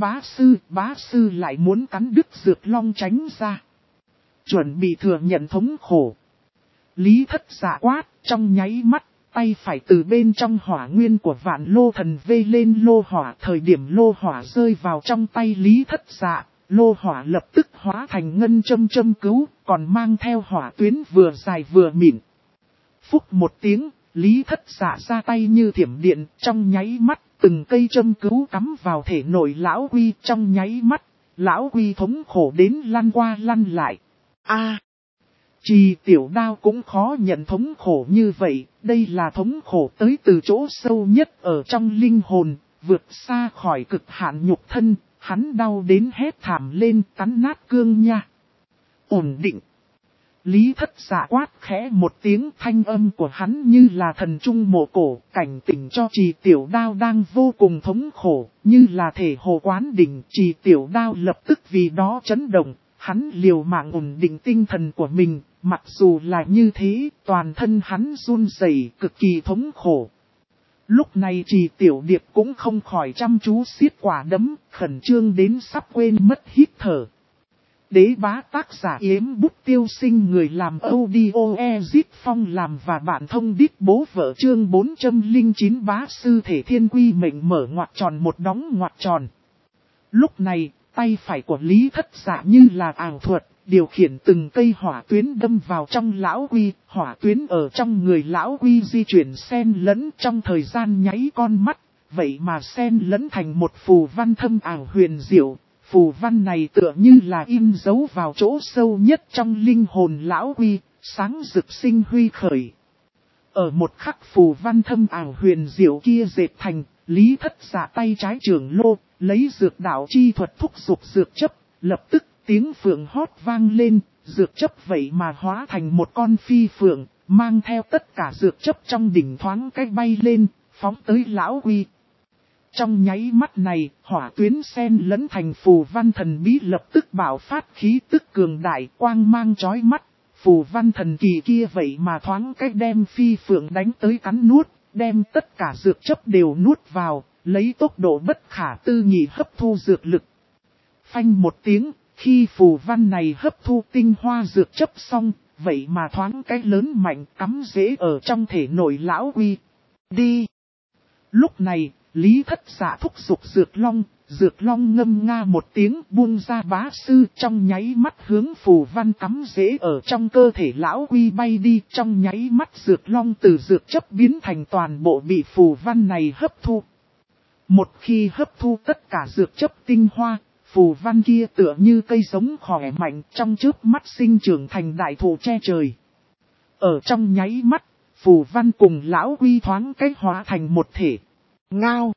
bá sư lại muốn cắn đứt dược long tránh ra. Chuẩn bị thừa nhận thống khổ. Lý Thất Dạ quát, trong nháy mắt, tay phải từ bên trong hỏa nguyên của Vạn Lô Thần vê lên lô hỏa. Thời điểm lô hỏa rơi vào trong tay Lý Thất Dạ, lô hỏa lập tức hóa thành ngân châm cứu, còn mang theo hỏa tuyến vừa dài vừa mịn. Phúc một tiếng, Lý Thất Dạ ra tay như thiểm điện, trong nháy mắt, từng cây châm cứu cắm vào thể nội Lão Quy, trong nháy mắt, Lão Quy thống khổ đến lăn qua lăn lại. Trì tiểu đao cũng khó nhận thống khổ như vậy, đây là thống khổ tới từ chỗ sâu nhất ở trong linh hồn, vượt xa khỏi cực hạn nhục thân, hắn đau đến hét thảm lên, cắn nát cương nha. Ổn định. Lý Thất Dạ quát khẽ một tiếng, thanh âm của hắn như là thần trung mộ cổ, cảnh tỉnh cho Trì tiểu đao đang vô cùng thống khổ, như là thể hồ quán đỉnh. Trì tiểu đao lập tức vì đó chấn động, hắn liều mạng ổn định tinh thần của mình, mặc dù là như thế, toàn thân hắn run rẩy, cực kỳ thống khổ. Lúc này Trì tiểu điệp cũng không khỏi chăm chú siết quả đấm, khẩn trương đến sắp quên mất hít thở. Đế bá tác giả Yếm Bút Tiêu Sinh, người làm audio Ezit Phong làm và bạn thông đít bố vợ, chương 409 bá sư thể thiên quy mệnh mở ngoặc tròn một đóng ngoặc tròn. Lúc này, tay phải của Lý Thất Dạ như là ảo thuật, điều khiển từng cây hỏa tuyến đâm vào trong Lão Quy, hỏa tuyến ở trong người Lão Quy di chuyển xen lẫn trong thời gian nháy con mắt, vậy mà xen lẫn thành một phù văn thâm ảo huyền diệu. Phù văn này tựa như là in dấu vào chỗ sâu nhất trong linh hồn Lão Quy, sáng rực sinh huy khởi. Ở một khắc phù văn thâm ảo huyền diệu kia dệt thành, Lý Thất Dạ tay trái trưởng lô, lấy dược đạo chi thuật thúc dục dược chấp, lập tức tiếng phượng hót vang lên, dược chấp vậy mà hóa thành một con phi phượng, mang theo tất cả dược chấp trong đỉnh thoáng cách bay lên, phóng tới Lão Quy. Trong nháy mắt này, hỏa tuyến xen lẫn thành phù văn thần bí lập tức bạo phát khí tức cường đại, quang mang chói mắt. Phù văn thần kỳ kia vậy mà thoáng cách đem phi phượng đánh tới cắn nuốt, đem tất cả dược chấp đều nuốt vào, lấy tốc độ bất khả tư nghị hấp thu dược lực. Phanh một tiếng, khi phù văn này hấp thu tinh hoa dược chấp xong, vậy mà thoáng cách lớn mạnh cắm rễ ở trong thể nội Lão Quy. Đi! Lúc này, Lý Thất Dạ thúc giục dược long ngâm nga một tiếng buông ra bá sư, trong nháy mắt hướng phù văn cắm rễ ở trong cơ thể Lão Quy bay đi, trong nháy mắt dược long từ dược chấp biến thành toàn bộ bị phù văn này hấp thu. Một khi hấp thu tất cả dược chấp tinh hoa, phù văn kia tựa như cây giống khỏe mạnh trong chớp mắt sinh trưởng thành đại thụ che trời. Ở trong nháy mắt, phù văn cùng Lão Quy thoáng cách hóa thành một thể. Ngao!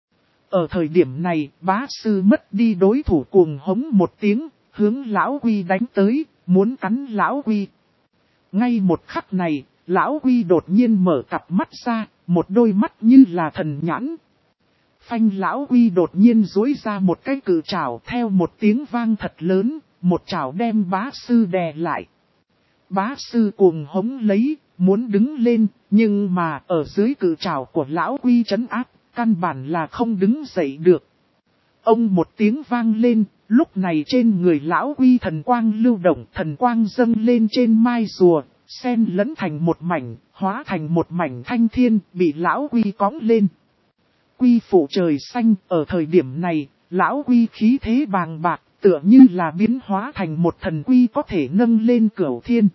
Ở thời điểm này, bá sư mất đi đối thủ, cuồng hống một tiếng, hướng Lão Quy đánh tới, muốn cắn Lão Quy. Ngay một khắc này, Lão Quy đột nhiên mở cặp mắt ra, một đôi mắt như là thần nhãn. Phanh, Lão Quy đột nhiên duỗi ra một cái cự trảo, theo một tiếng vang thật lớn, một trảo đem bá sư đè lại. Bá sư cuồng hống lấy, muốn đứng lên, nhưng mà ở dưới cự trảo của Lão Quy trấn áp, căn bản là không đứng dậy được. Ông một tiếng vang lên, lúc này trên người Lão Quy thần quang lưu động, thần quang dâng lên trên mai rùa, xen lẫn thành một mảnh, hóa thành một mảnh thanh thiên, bị Lão Quy cõng lên. Quy phụ trời xanh, ở thời điểm này, Lão Quy khí thế bàng bạc, tựa như là biến hóa thành một thần quy có thể nâng lên cửu thiên.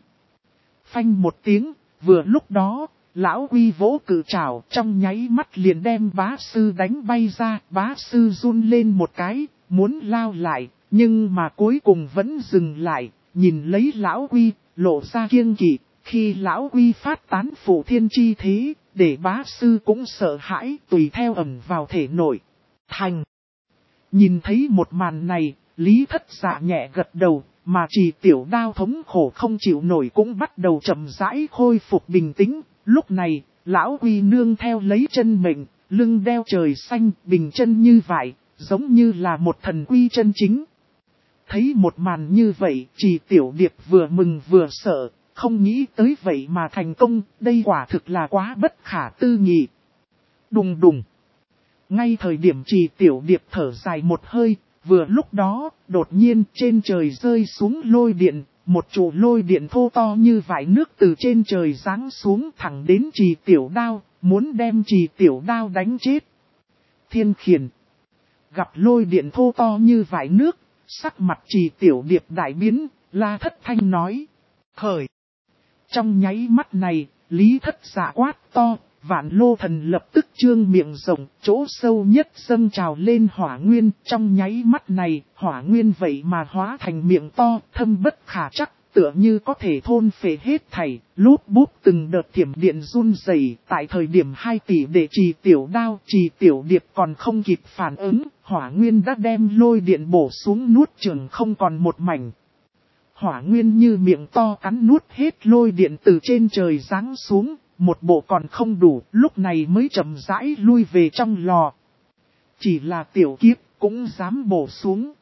Phanh một tiếng, vừa lúc đó, Lão Quy vỗ cự trảo, trong nháy mắt liền đem bá sư đánh bay ra, bá sư run lên một cái, muốn lao lại, nhưng mà cuối cùng vẫn dừng lại, nhìn lấy Lão Quy, lộ ra kiêng kỵ, khi Lão Quy phát tán phụ thiên chi thế, để bá sư cũng sợ hãi, tùy theo ẩn vào thể nội. Thành! Nhìn thấy một màn này, Lý Thất Dạ nhẹ gật đầu, mà Trì tiểu đao thống khổ không chịu nổi cũng bắt đầu chậm rãi khôi phục bình tĩnh. Lúc này, Lão Quy nương theo lấy chân mệnh, lưng đeo trời xanh, bình chân như vậy, giống như là một thần quy chân chính. Thấy một màn như vậy, Trì tiểu điệp vừa mừng vừa sợ, không nghĩ tới vậy mà thành công, đây quả thực là quá bất khả tư nghị. Đùng đùng. Ngay thời điểm Trì tiểu điệp thở dài một hơi, vừa lúc đó, đột nhiên trên trời rơi xuống lôi điện. Một trụ lôi điện thô to như vải nước từ trên trời giáng xuống thẳng đến Trì tiểu đao, muốn đem Trì tiểu đao đánh chết. Thiên khiển. Gặp lôi điện thô to như vải nước, sắc mặt Trì tiểu điệp đại biến, La Thất Thanh nói. Khởi. Trong nháy mắt này, Lý Thất Dạ quát to, Vạn Lô Thần lập tức trương miệng rộng, chỗ sâu nhất dâng trào lên hỏa nguyên, trong nháy mắt này, hỏa nguyên vậy mà hóa thành miệng to, thâm bất khả trắc, tựa như có thể thôn phệ hết thảy, lút bút từng đợt thiểm điện run rẩy. Tại thời điểm 2 tỷ để Trì Tiểu Đao, Trì Tiểu Điệp còn không kịp phản ứng, hỏa nguyên đã đem lôi điện bổ xuống nuốt chửng không còn một mảnh. Hỏa nguyên như miệng to cắn nuốt hết lôi điện từ trên trời giáng xuống, một bộ còn không đủ, lúc này mới chậm rãi lui về trong lò. Chỉ là tiểu kiếp cũng dám bổ xuống.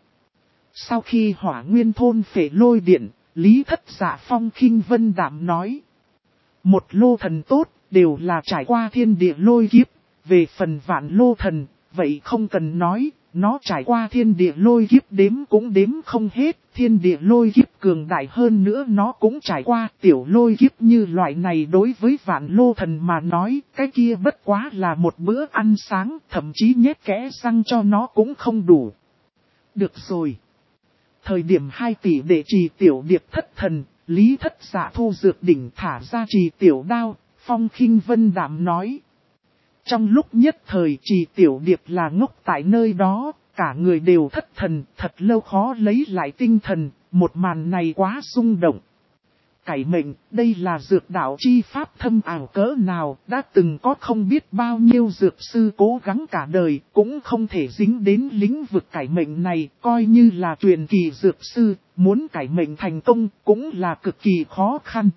Sau khi hỏa nguyên thôn phệ lôi điện, Lý Thất Dạ phong khinh vân đạm nói. Một lô thần tốt, đều là trải qua thiên địa lôi kiếp, về phần Vạn Lô Thần, vậy không cần nói. Nó trải qua thiên địa lôi kiếp đếm cũng đếm không hết, thiên địa lôi kiếp cường đại hơn nữa nó cũng trải qua tiểu lôi kiếp như loại này đối với Vạn Lô Thần mà nói, cái kia bất quá là một bữa ăn sáng, thậm chí nhét kẽ răng cho nó cũng không đủ. Được rồi. Thời điểm 2 tỷ để Trì Tiểu Điệp thất thần, Lý Thất Dạ thu dược đỉnh thả ra Trì Tiểu Đao, phong khinh vân đạm nói. Trong lúc nhất thời Trì Tiểu Điệp là ngốc tại nơi đó, cả người đều thất thần, thật lâu khó lấy lại tinh thần, một màn này quá rung động. Cải mệnh, đây là dược đạo chi pháp thâm ảo cỡ nào, đã từng có không biết bao nhiêu dược sư cố gắng cả đời, cũng không thể dính đến lĩnh vực cải mệnh này, coi như là truyền kỳ dược sư, muốn cải mệnh thành công, cũng là cực kỳ khó khăn.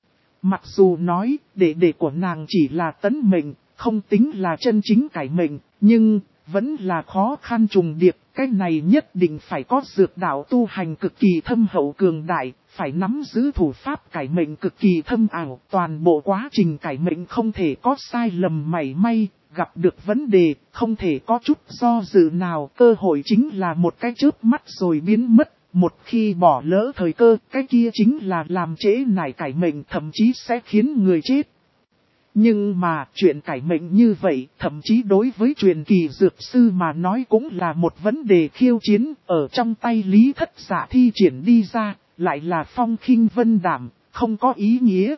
Mặc dù nói, đệ của nàng chỉ là tấn mệnh, không tính là chân chính cải mệnh, nhưng vẫn là khó khăn trùng điệp, cái này nhất định phải có dược đạo tu hành cực kỳ thâm hậu cường đại, phải nắm giữ thủ pháp cải mệnh cực kỳ thâm ảo, toàn bộ quá trình cải mệnh không thể có sai lầm mảy may, gặp được vấn đề, không thể có chút do dự nào, cơ hội chính là một cái chớp mắt rồi biến mất. Một khi bỏ lỡ thời cơ, cái kia chính là làm trễ nải cải mệnh, thậm chí sẽ khiến người chết. Nhưng mà chuyện cải mệnh như vậy, thậm chí đối với truyền kỳ dược sư mà nói cũng là một vấn đề khiêu chiến, ở trong tay Lý Thất Dạ thi triển đi ra, lại là phong khinh vân đạm, không có ý nghĩa.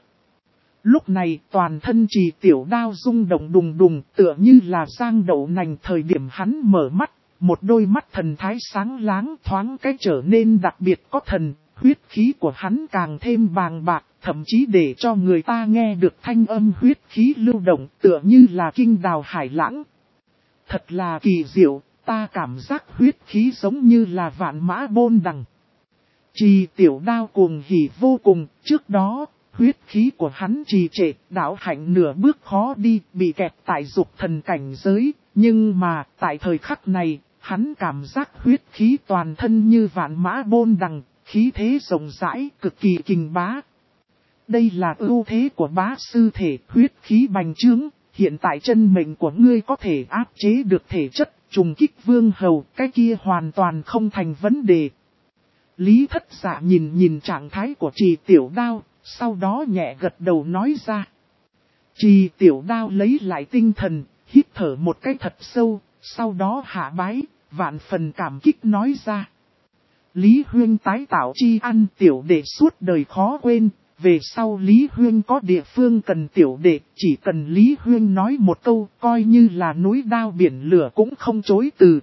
Lúc này toàn thân Trì Tiểu Đao rung động đùng đùng, tựa như là giang đậu nành. Thời điểm hắn mở mắt, một đôi mắt thần thái sáng láng thoáng cái trở nên đặc biệt có thần, huyết khí của hắn càng thêm bàng bạc, thậm chí để cho người ta nghe được thanh âm huyết khí lưu động, tựa như là kinh đào hải lãng. Thật là kỳ diệu, ta cảm giác huyết khí giống như là vạn mã bôn đằng. Trì Tiểu Đao cuồng hỉ vô cùng, trước đó, huyết khí của hắn trì trệ, đạo hạnh nửa bước khó đi, bị kẹt tại dục thần cảnh giới, nhưng mà, tại thời khắc này, hắn cảm giác huyết khí toàn thân như vạn mã bôn đằng, khí thế rộng rãi, cực kỳ kình bá. Đây là ưu thế của bá sư thể, huyết khí bành trướng, hiện tại chân mệnh của ngươi có thể áp chế được thể chất, trùng kích vương hầu, cái kia hoàn toàn không thành vấn đề. Lý Thất Dạ nhìn trạng thái của Trì Tiểu Đao, sau đó nhẹ gật đầu nói ra. Trì Tiểu Đao lấy lại tinh thần, hít thở một cái thật sâu, sau đó hạ bái, vạn phần cảm kích nói ra. Lý Huyên tái tạo chi ăn tiểu đệ suốt đời khó quên, về sau Lý Huyên có địa phương cần tiểu đệ, chỉ cần Lý Huyên nói một câu, coi như là núi đao biển lửa cũng không chối từ.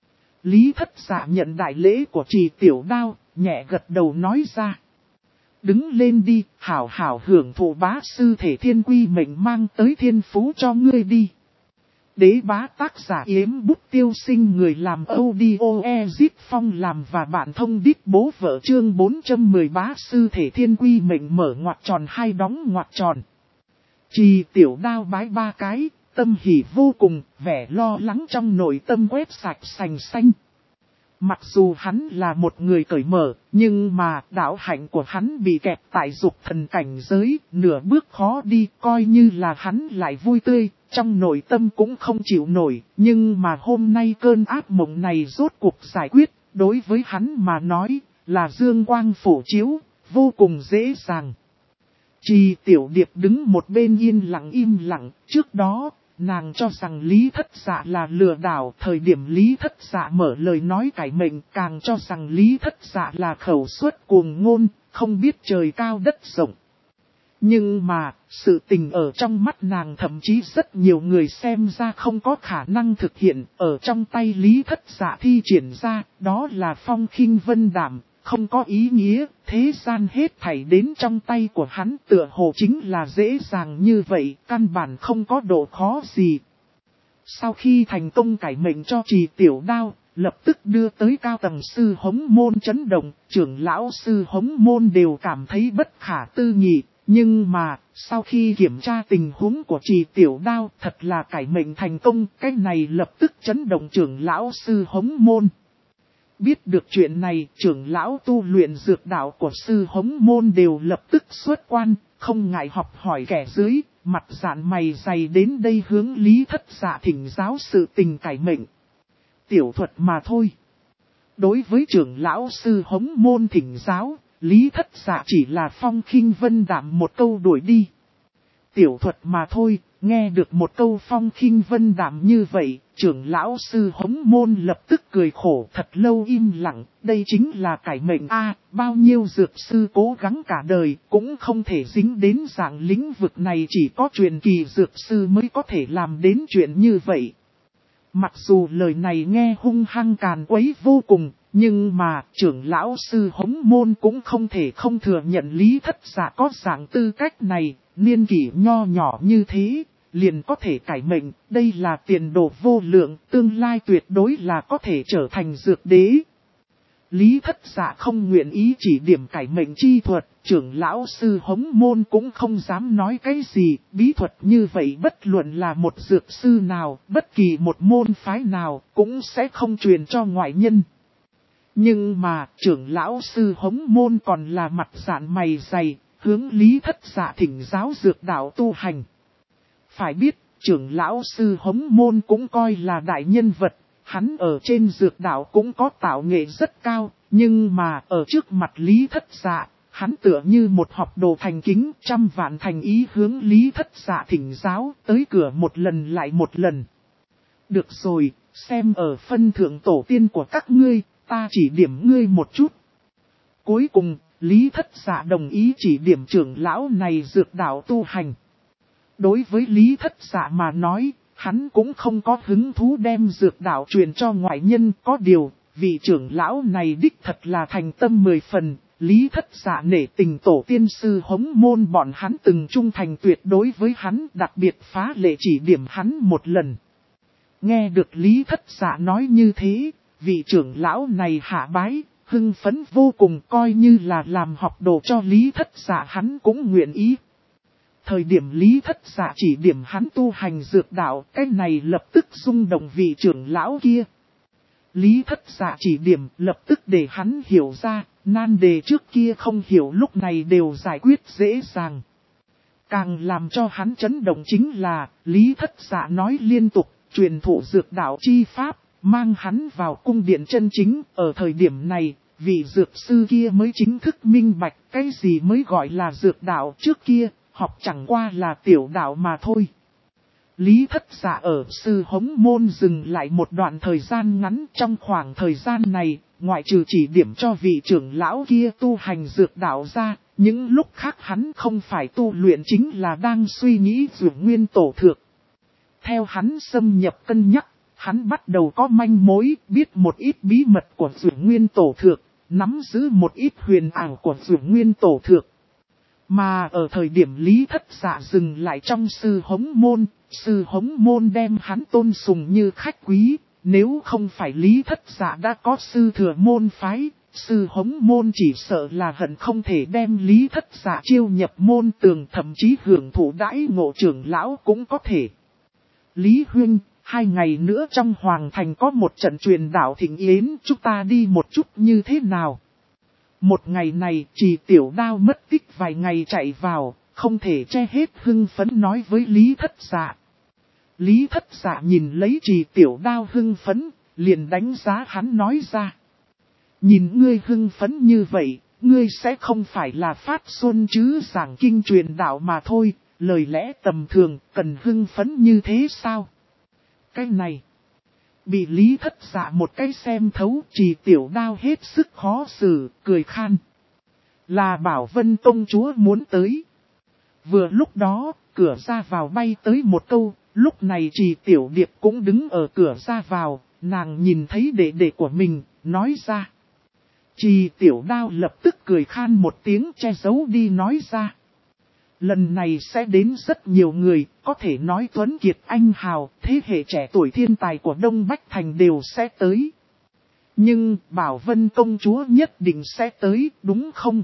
Lý Thất Dạ nhận đại lễ của Trì Tiểu Đao, nhẹ gật đầu nói ra. Đứng lên đi, hảo hảo hưởng thụ bá sư thể thiên quy mệnh mang tới thiên phú cho ngươi đi. Đế bá tác giả Yếm Bút Tiêu Sinh, người làm audio Ezip Phong làm và bạn thông đít bố vợ chương 410 bá sư thể thiên quy mệnh mở ngoặc tròn hai đóng ngoặc tròn. Trì Tiểu Đao bái 3 cái, tâm hỉ vô cùng, vẻ lo lắng trong nội tâm quét sạch sành xanh. Mặc dù hắn là một người cởi mở, nhưng mà đạo hạnh của hắn bị kẹt tại dục thần cảnh giới, nửa bước khó đi, coi như là hắn lại vui tươi, trong nội tâm cũng không chịu nổi, nhưng mà hôm nay cơn ác mộng này rốt cuộc giải quyết, đối với hắn mà nói, là dương quang phổ chiếu, vô cùng dễ dàng. Trì Tiểu Điệp đứng một bên yên lặng im lặng, trước đó, nàng cho rằng Lý Thất Dạ là lừa đảo, thời điểm Lý Thất Dạ mở lời nói cải mệnh, càng cho rằng Lý Thất Dạ là khẩu suất cuồng ngôn, không biết trời cao đất rộng. Nhưng mà, sự tình ở trong mắt nàng thậm chí rất nhiều người xem ra không có khả năng thực hiện, ở trong tay Lý Thất Dạ thi triển ra, đó là phong khinh vân đạm, không có ý nghĩa, thế gian hết thảy đến trong tay của hắn tựa hồ chính là dễ dàng như vậy, căn bản không có độ khó gì. Sau khi thành công cải mệnh cho Trì Tiểu Đao, lập tức đưa tới cao tầng sư hống môn chấn động, trưởng lão sư hống môn đều cảm thấy bất khả tư nghị. Nhưng mà, sau khi kiểm tra tình huống của Trì Tiểu Đao thật là cải mệnh thành công, cái này lập tức chấn động trưởng lão sư hống môn. Biết được chuyện này, trưởng lão tu luyện dược đạo của sư hống môn đều lập tức xuất quan, không ngại học hỏi kẻ dưới, mặt dạn mày dày đến đây hướng Lý Thất Dạ thỉnh giáo sự tình cải mệnh. Tiểu thuật mà thôi. Đối với trưởng lão sư hống môn thỉnh giáo, Lý Thất Dạ chỉ là phong khinh vân đạm một câu đuổi đi. Tiểu thuật mà thôi, nghe được một câu phong khinh vân đạm như vậy, trưởng lão sư hống môn lập tức cười khổ thật lâu im lặng, đây chính là cải mệnh a, bao nhiêu dược sư cố gắng cả đời, cũng không thể dính đến dạng lĩnh vực này, chỉ có truyền kỳ dược sư mới có thể làm đến chuyện như vậy. Mặc dù lời này nghe hung hăng càn quấy vô cùng, nhưng mà trưởng lão sư hống môn cũng không thể không thừa nhận Lý Thất Dạ có dạng tư cách này, niên kỷ nho nhỏ như thế, liền có thể cải mệnh, đây là tiền đồ vô lượng, tương lai tuyệt đối là có thể trở thành dược đế. Lý Thất Dạ không nguyện ý chỉ điểm cải mệnh chi thuật, trưởng lão sư hống môn cũng không dám nói cái gì, bí thuật như vậy bất luận là một dược sư nào, bất kỳ một môn phái nào, cũng sẽ không truyền cho ngoại nhân. Nhưng mà, trưởng lão sư hống môn còn là mặt dạn mày dày, hướng Lý Thất Dạ thỉnh giáo dược đạo tu hành. Phải biết, trưởng lão sư hống môn cũng coi là đại nhân vật, hắn ở trên dược đạo cũng có tạo nghệ rất cao, nhưng mà ở trước mặt Lý Thất Dạ, hắn tựa như một học đồ thành kính, trăm vạn thành ý hướng Lý Thất Dạ thỉnh giáo, tới cửa một lần lại một lần. Được rồi, xem ở phân thượng tổ tiên của các ngươi, ta chỉ điểm ngươi một chút. Cuối cùng, Lý Thất Dạ đồng ý chỉ điểm trưởng lão này dược đạo tu hành. Đối với Lý Thất Dạ mà nói, hắn cũng không có hứng thú đem dược đạo truyền cho ngoại nhân, có điều, vị trưởng lão này đích thật là thành tâm 10 phần, Lý Thất Dạ nể tình tổ tiên sư hống môn bọn hắn từng trung thành tuyệt đối với hắn, đặc biệt phá lệ chỉ điểm hắn một lần. Nghe được Lý Thất Dạ nói như thế, vị trưởng lão này hạ bái, hưng phấn vô cùng, coi như là làm học đồ cho Lý Thất Dạ hắn cũng nguyện ý. Thời điểm Lý Thất Dạ chỉ điểm hắn tu hành dược đạo, cái này lập tức rung động vị trưởng lão kia. Lý Thất Dạ chỉ điểm lập tức để hắn hiểu ra, nan đề trước kia không hiểu lúc này đều giải quyết dễ dàng. Càng làm cho hắn chấn động chính là, Lý Thất Dạ nói liên tục, truyền thụ dược đạo chi pháp, mang hắn vào cung điện chân chính, ở thời điểm này, vị dược sư kia mới chính thức minh bạch cái gì mới gọi là dược đạo trước kia, học chẳng qua là tiểu đạo mà thôi. Lý Thất Dạ ở sư hống môn dừng lại một đoạn thời gian ngắn, trong khoảng thời gian này, ngoại trừ chỉ điểm cho vị trưởng lão kia tu hành dược đạo ra, những lúc khác hắn không phải tu luyện chính là đang suy nghĩ Dược Nguyên Tổ Thược. Theo hắn xâm nhập cân nhắc, hắn bắt đầu có manh mối, biết một ít bí mật của Dược Nguyên Tổ Thược, nắm giữ một ít huyền ảo của Dược Nguyên Tổ Thược. Mà ở thời điểm Lý Thất Dạ dừng lại trong sư hống môn đem hắn tôn sùng như khách quý, nếu không phải Lý Thất Dạ đã có sư thừa môn phái, sư hống môn chỉ sợ là hận không thể đem Lý Thất Dạ chiêu nhập môn tường, thậm chí hưởng thụ đãi ngộ trưởng lão cũng có thể. Lý Huynh, 2 ngày nữa trong Hoàng Thành có một trận truyền đạo thịnh yến, chúng ta đi một chút như thế nào? Một ngày này, Trì Tiểu Đao mất tích vài ngày chạy vào, không thể che hết hưng phấn nói với Lý Thất Dạ. Lý Thất Dạ nhìn lấy Trì Tiểu Đao hưng phấn, liền đánh giá hắn nói ra. Nhìn ngươi hưng phấn như vậy, ngươi sẽ không phải là phát xuân chứ giảng kinh truyền đạo mà thôi, lời lẽ tầm thường, cần hưng phấn như thế sao? Cái này, bị Lý Thất Dạ một cái xem thấu, Trì Tiểu Đao hết sức khó xử, cười khan. Là Bảo Vân công chúa muốn tới. Vừa lúc đó, cửa ra vào bay tới một câu, lúc này Trì Tiểu Điệp cũng đứng ở cửa ra vào, nàng nhìn thấy đệ đệ của mình, nói ra. Trì Tiểu Đao lập tức cười khan một tiếng che giấu đi nói ra. Lần này sẽ đến rất nhiều người, có thể nói Tuấn Kiệt anh hào, thế hệ trẻ tuổi thiên tài của Đông Bách Thành đều sẽ tới. Nhưng Bảo Vân công chúa nhất định sẽ tới, đúng không?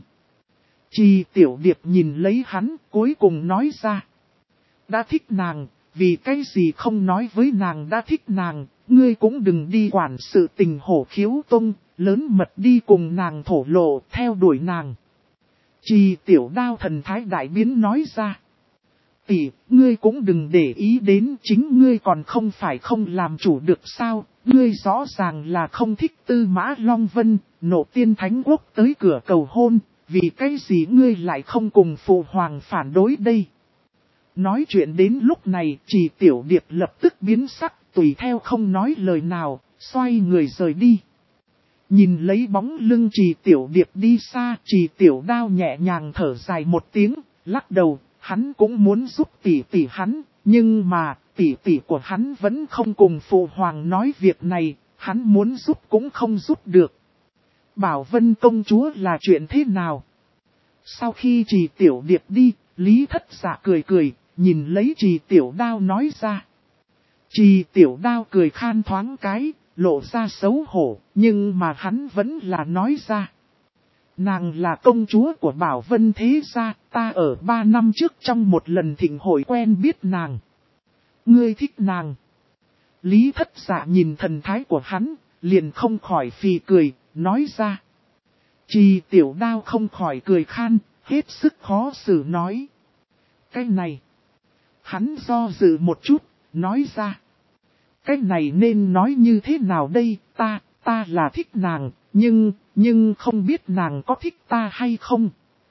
Trì Tiểu Điệp nhìn lấy hắn, cuối cùng nói ra. Đã thích nàng, vì cái gì không nói với nàng đã thích nàng, ngươi cũng đừng đi quản sự tình Hổ Khiếu Tông, lớn mật đi cùng nàng thổ lộ, theo đuổi nàng. Trì Tiểu Đao thần thái đại biến nói ra. Tỷ, ngươi cũng đừng để ý đến, chính ngươi còn không phải không làm chủ được sao, ngươi rõ ràng là không thích Tư Mã Long Vân, nộ tiên thánh quốc tới cửa cầu hôn, vì cái gì ngươi lại không cùng phụ hoàng phản đối đây. Nói chuyện đến lúc này, Trì Tiểu Điệp lập tức biến sắc, tùy theo không nói lời nào, xoay người rời đi. Nhìn lấy bóng lưng Trì Tiểu Điệp đi xa, Trì Tiểu Đao nhẹ nhàng thở dài một tiếng, lắc đầu, hắn cũng muốn giúp tỷ tỷ hắn, nhưng mà tỷ tỷ của hắn vẫn không cùng phụ hoàng nói việc này, hắn muốn giúp cũng không giúp được. Bảo Vân công chúa là chuyện thế nào? Sau khi Trì Tiểu Điệp đi, Lý Thất Dạ cười cười, nhìn lấy Trì Tiểu Đao nói ra. Trì Tiểu Đao cười khan thoáng cái, lộ ra xấu hổ, nhưng mà hắn vẫn là nói ra. Nàng là công chúa của Bảo Vân thế gia, ta ở 3 năm trước trong một lần thịnh hội quen biết nàng. Ngươi thích nàng. Lý Thất Dạ nhìn thần thái của hắn, liền không khỏi phì cười, nói ra. Trì Tiểu Đao không khỏi cười khan, hết sức khó xử nói. Cái này. Hắn do dự một chút, nói ra. Cái này nên nói như thế nào đây, ta là thích nàng, nhưng không biết nàng có thích ta hay không.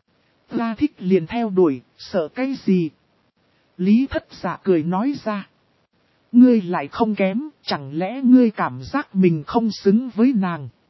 Ta thích liền theo đuổi, sợ cái gì? Lý Thất Dạ cười nói ra. Ngươi lại không kém, chẳng lẽ ngươi cảm giác mình không xứng với nàng?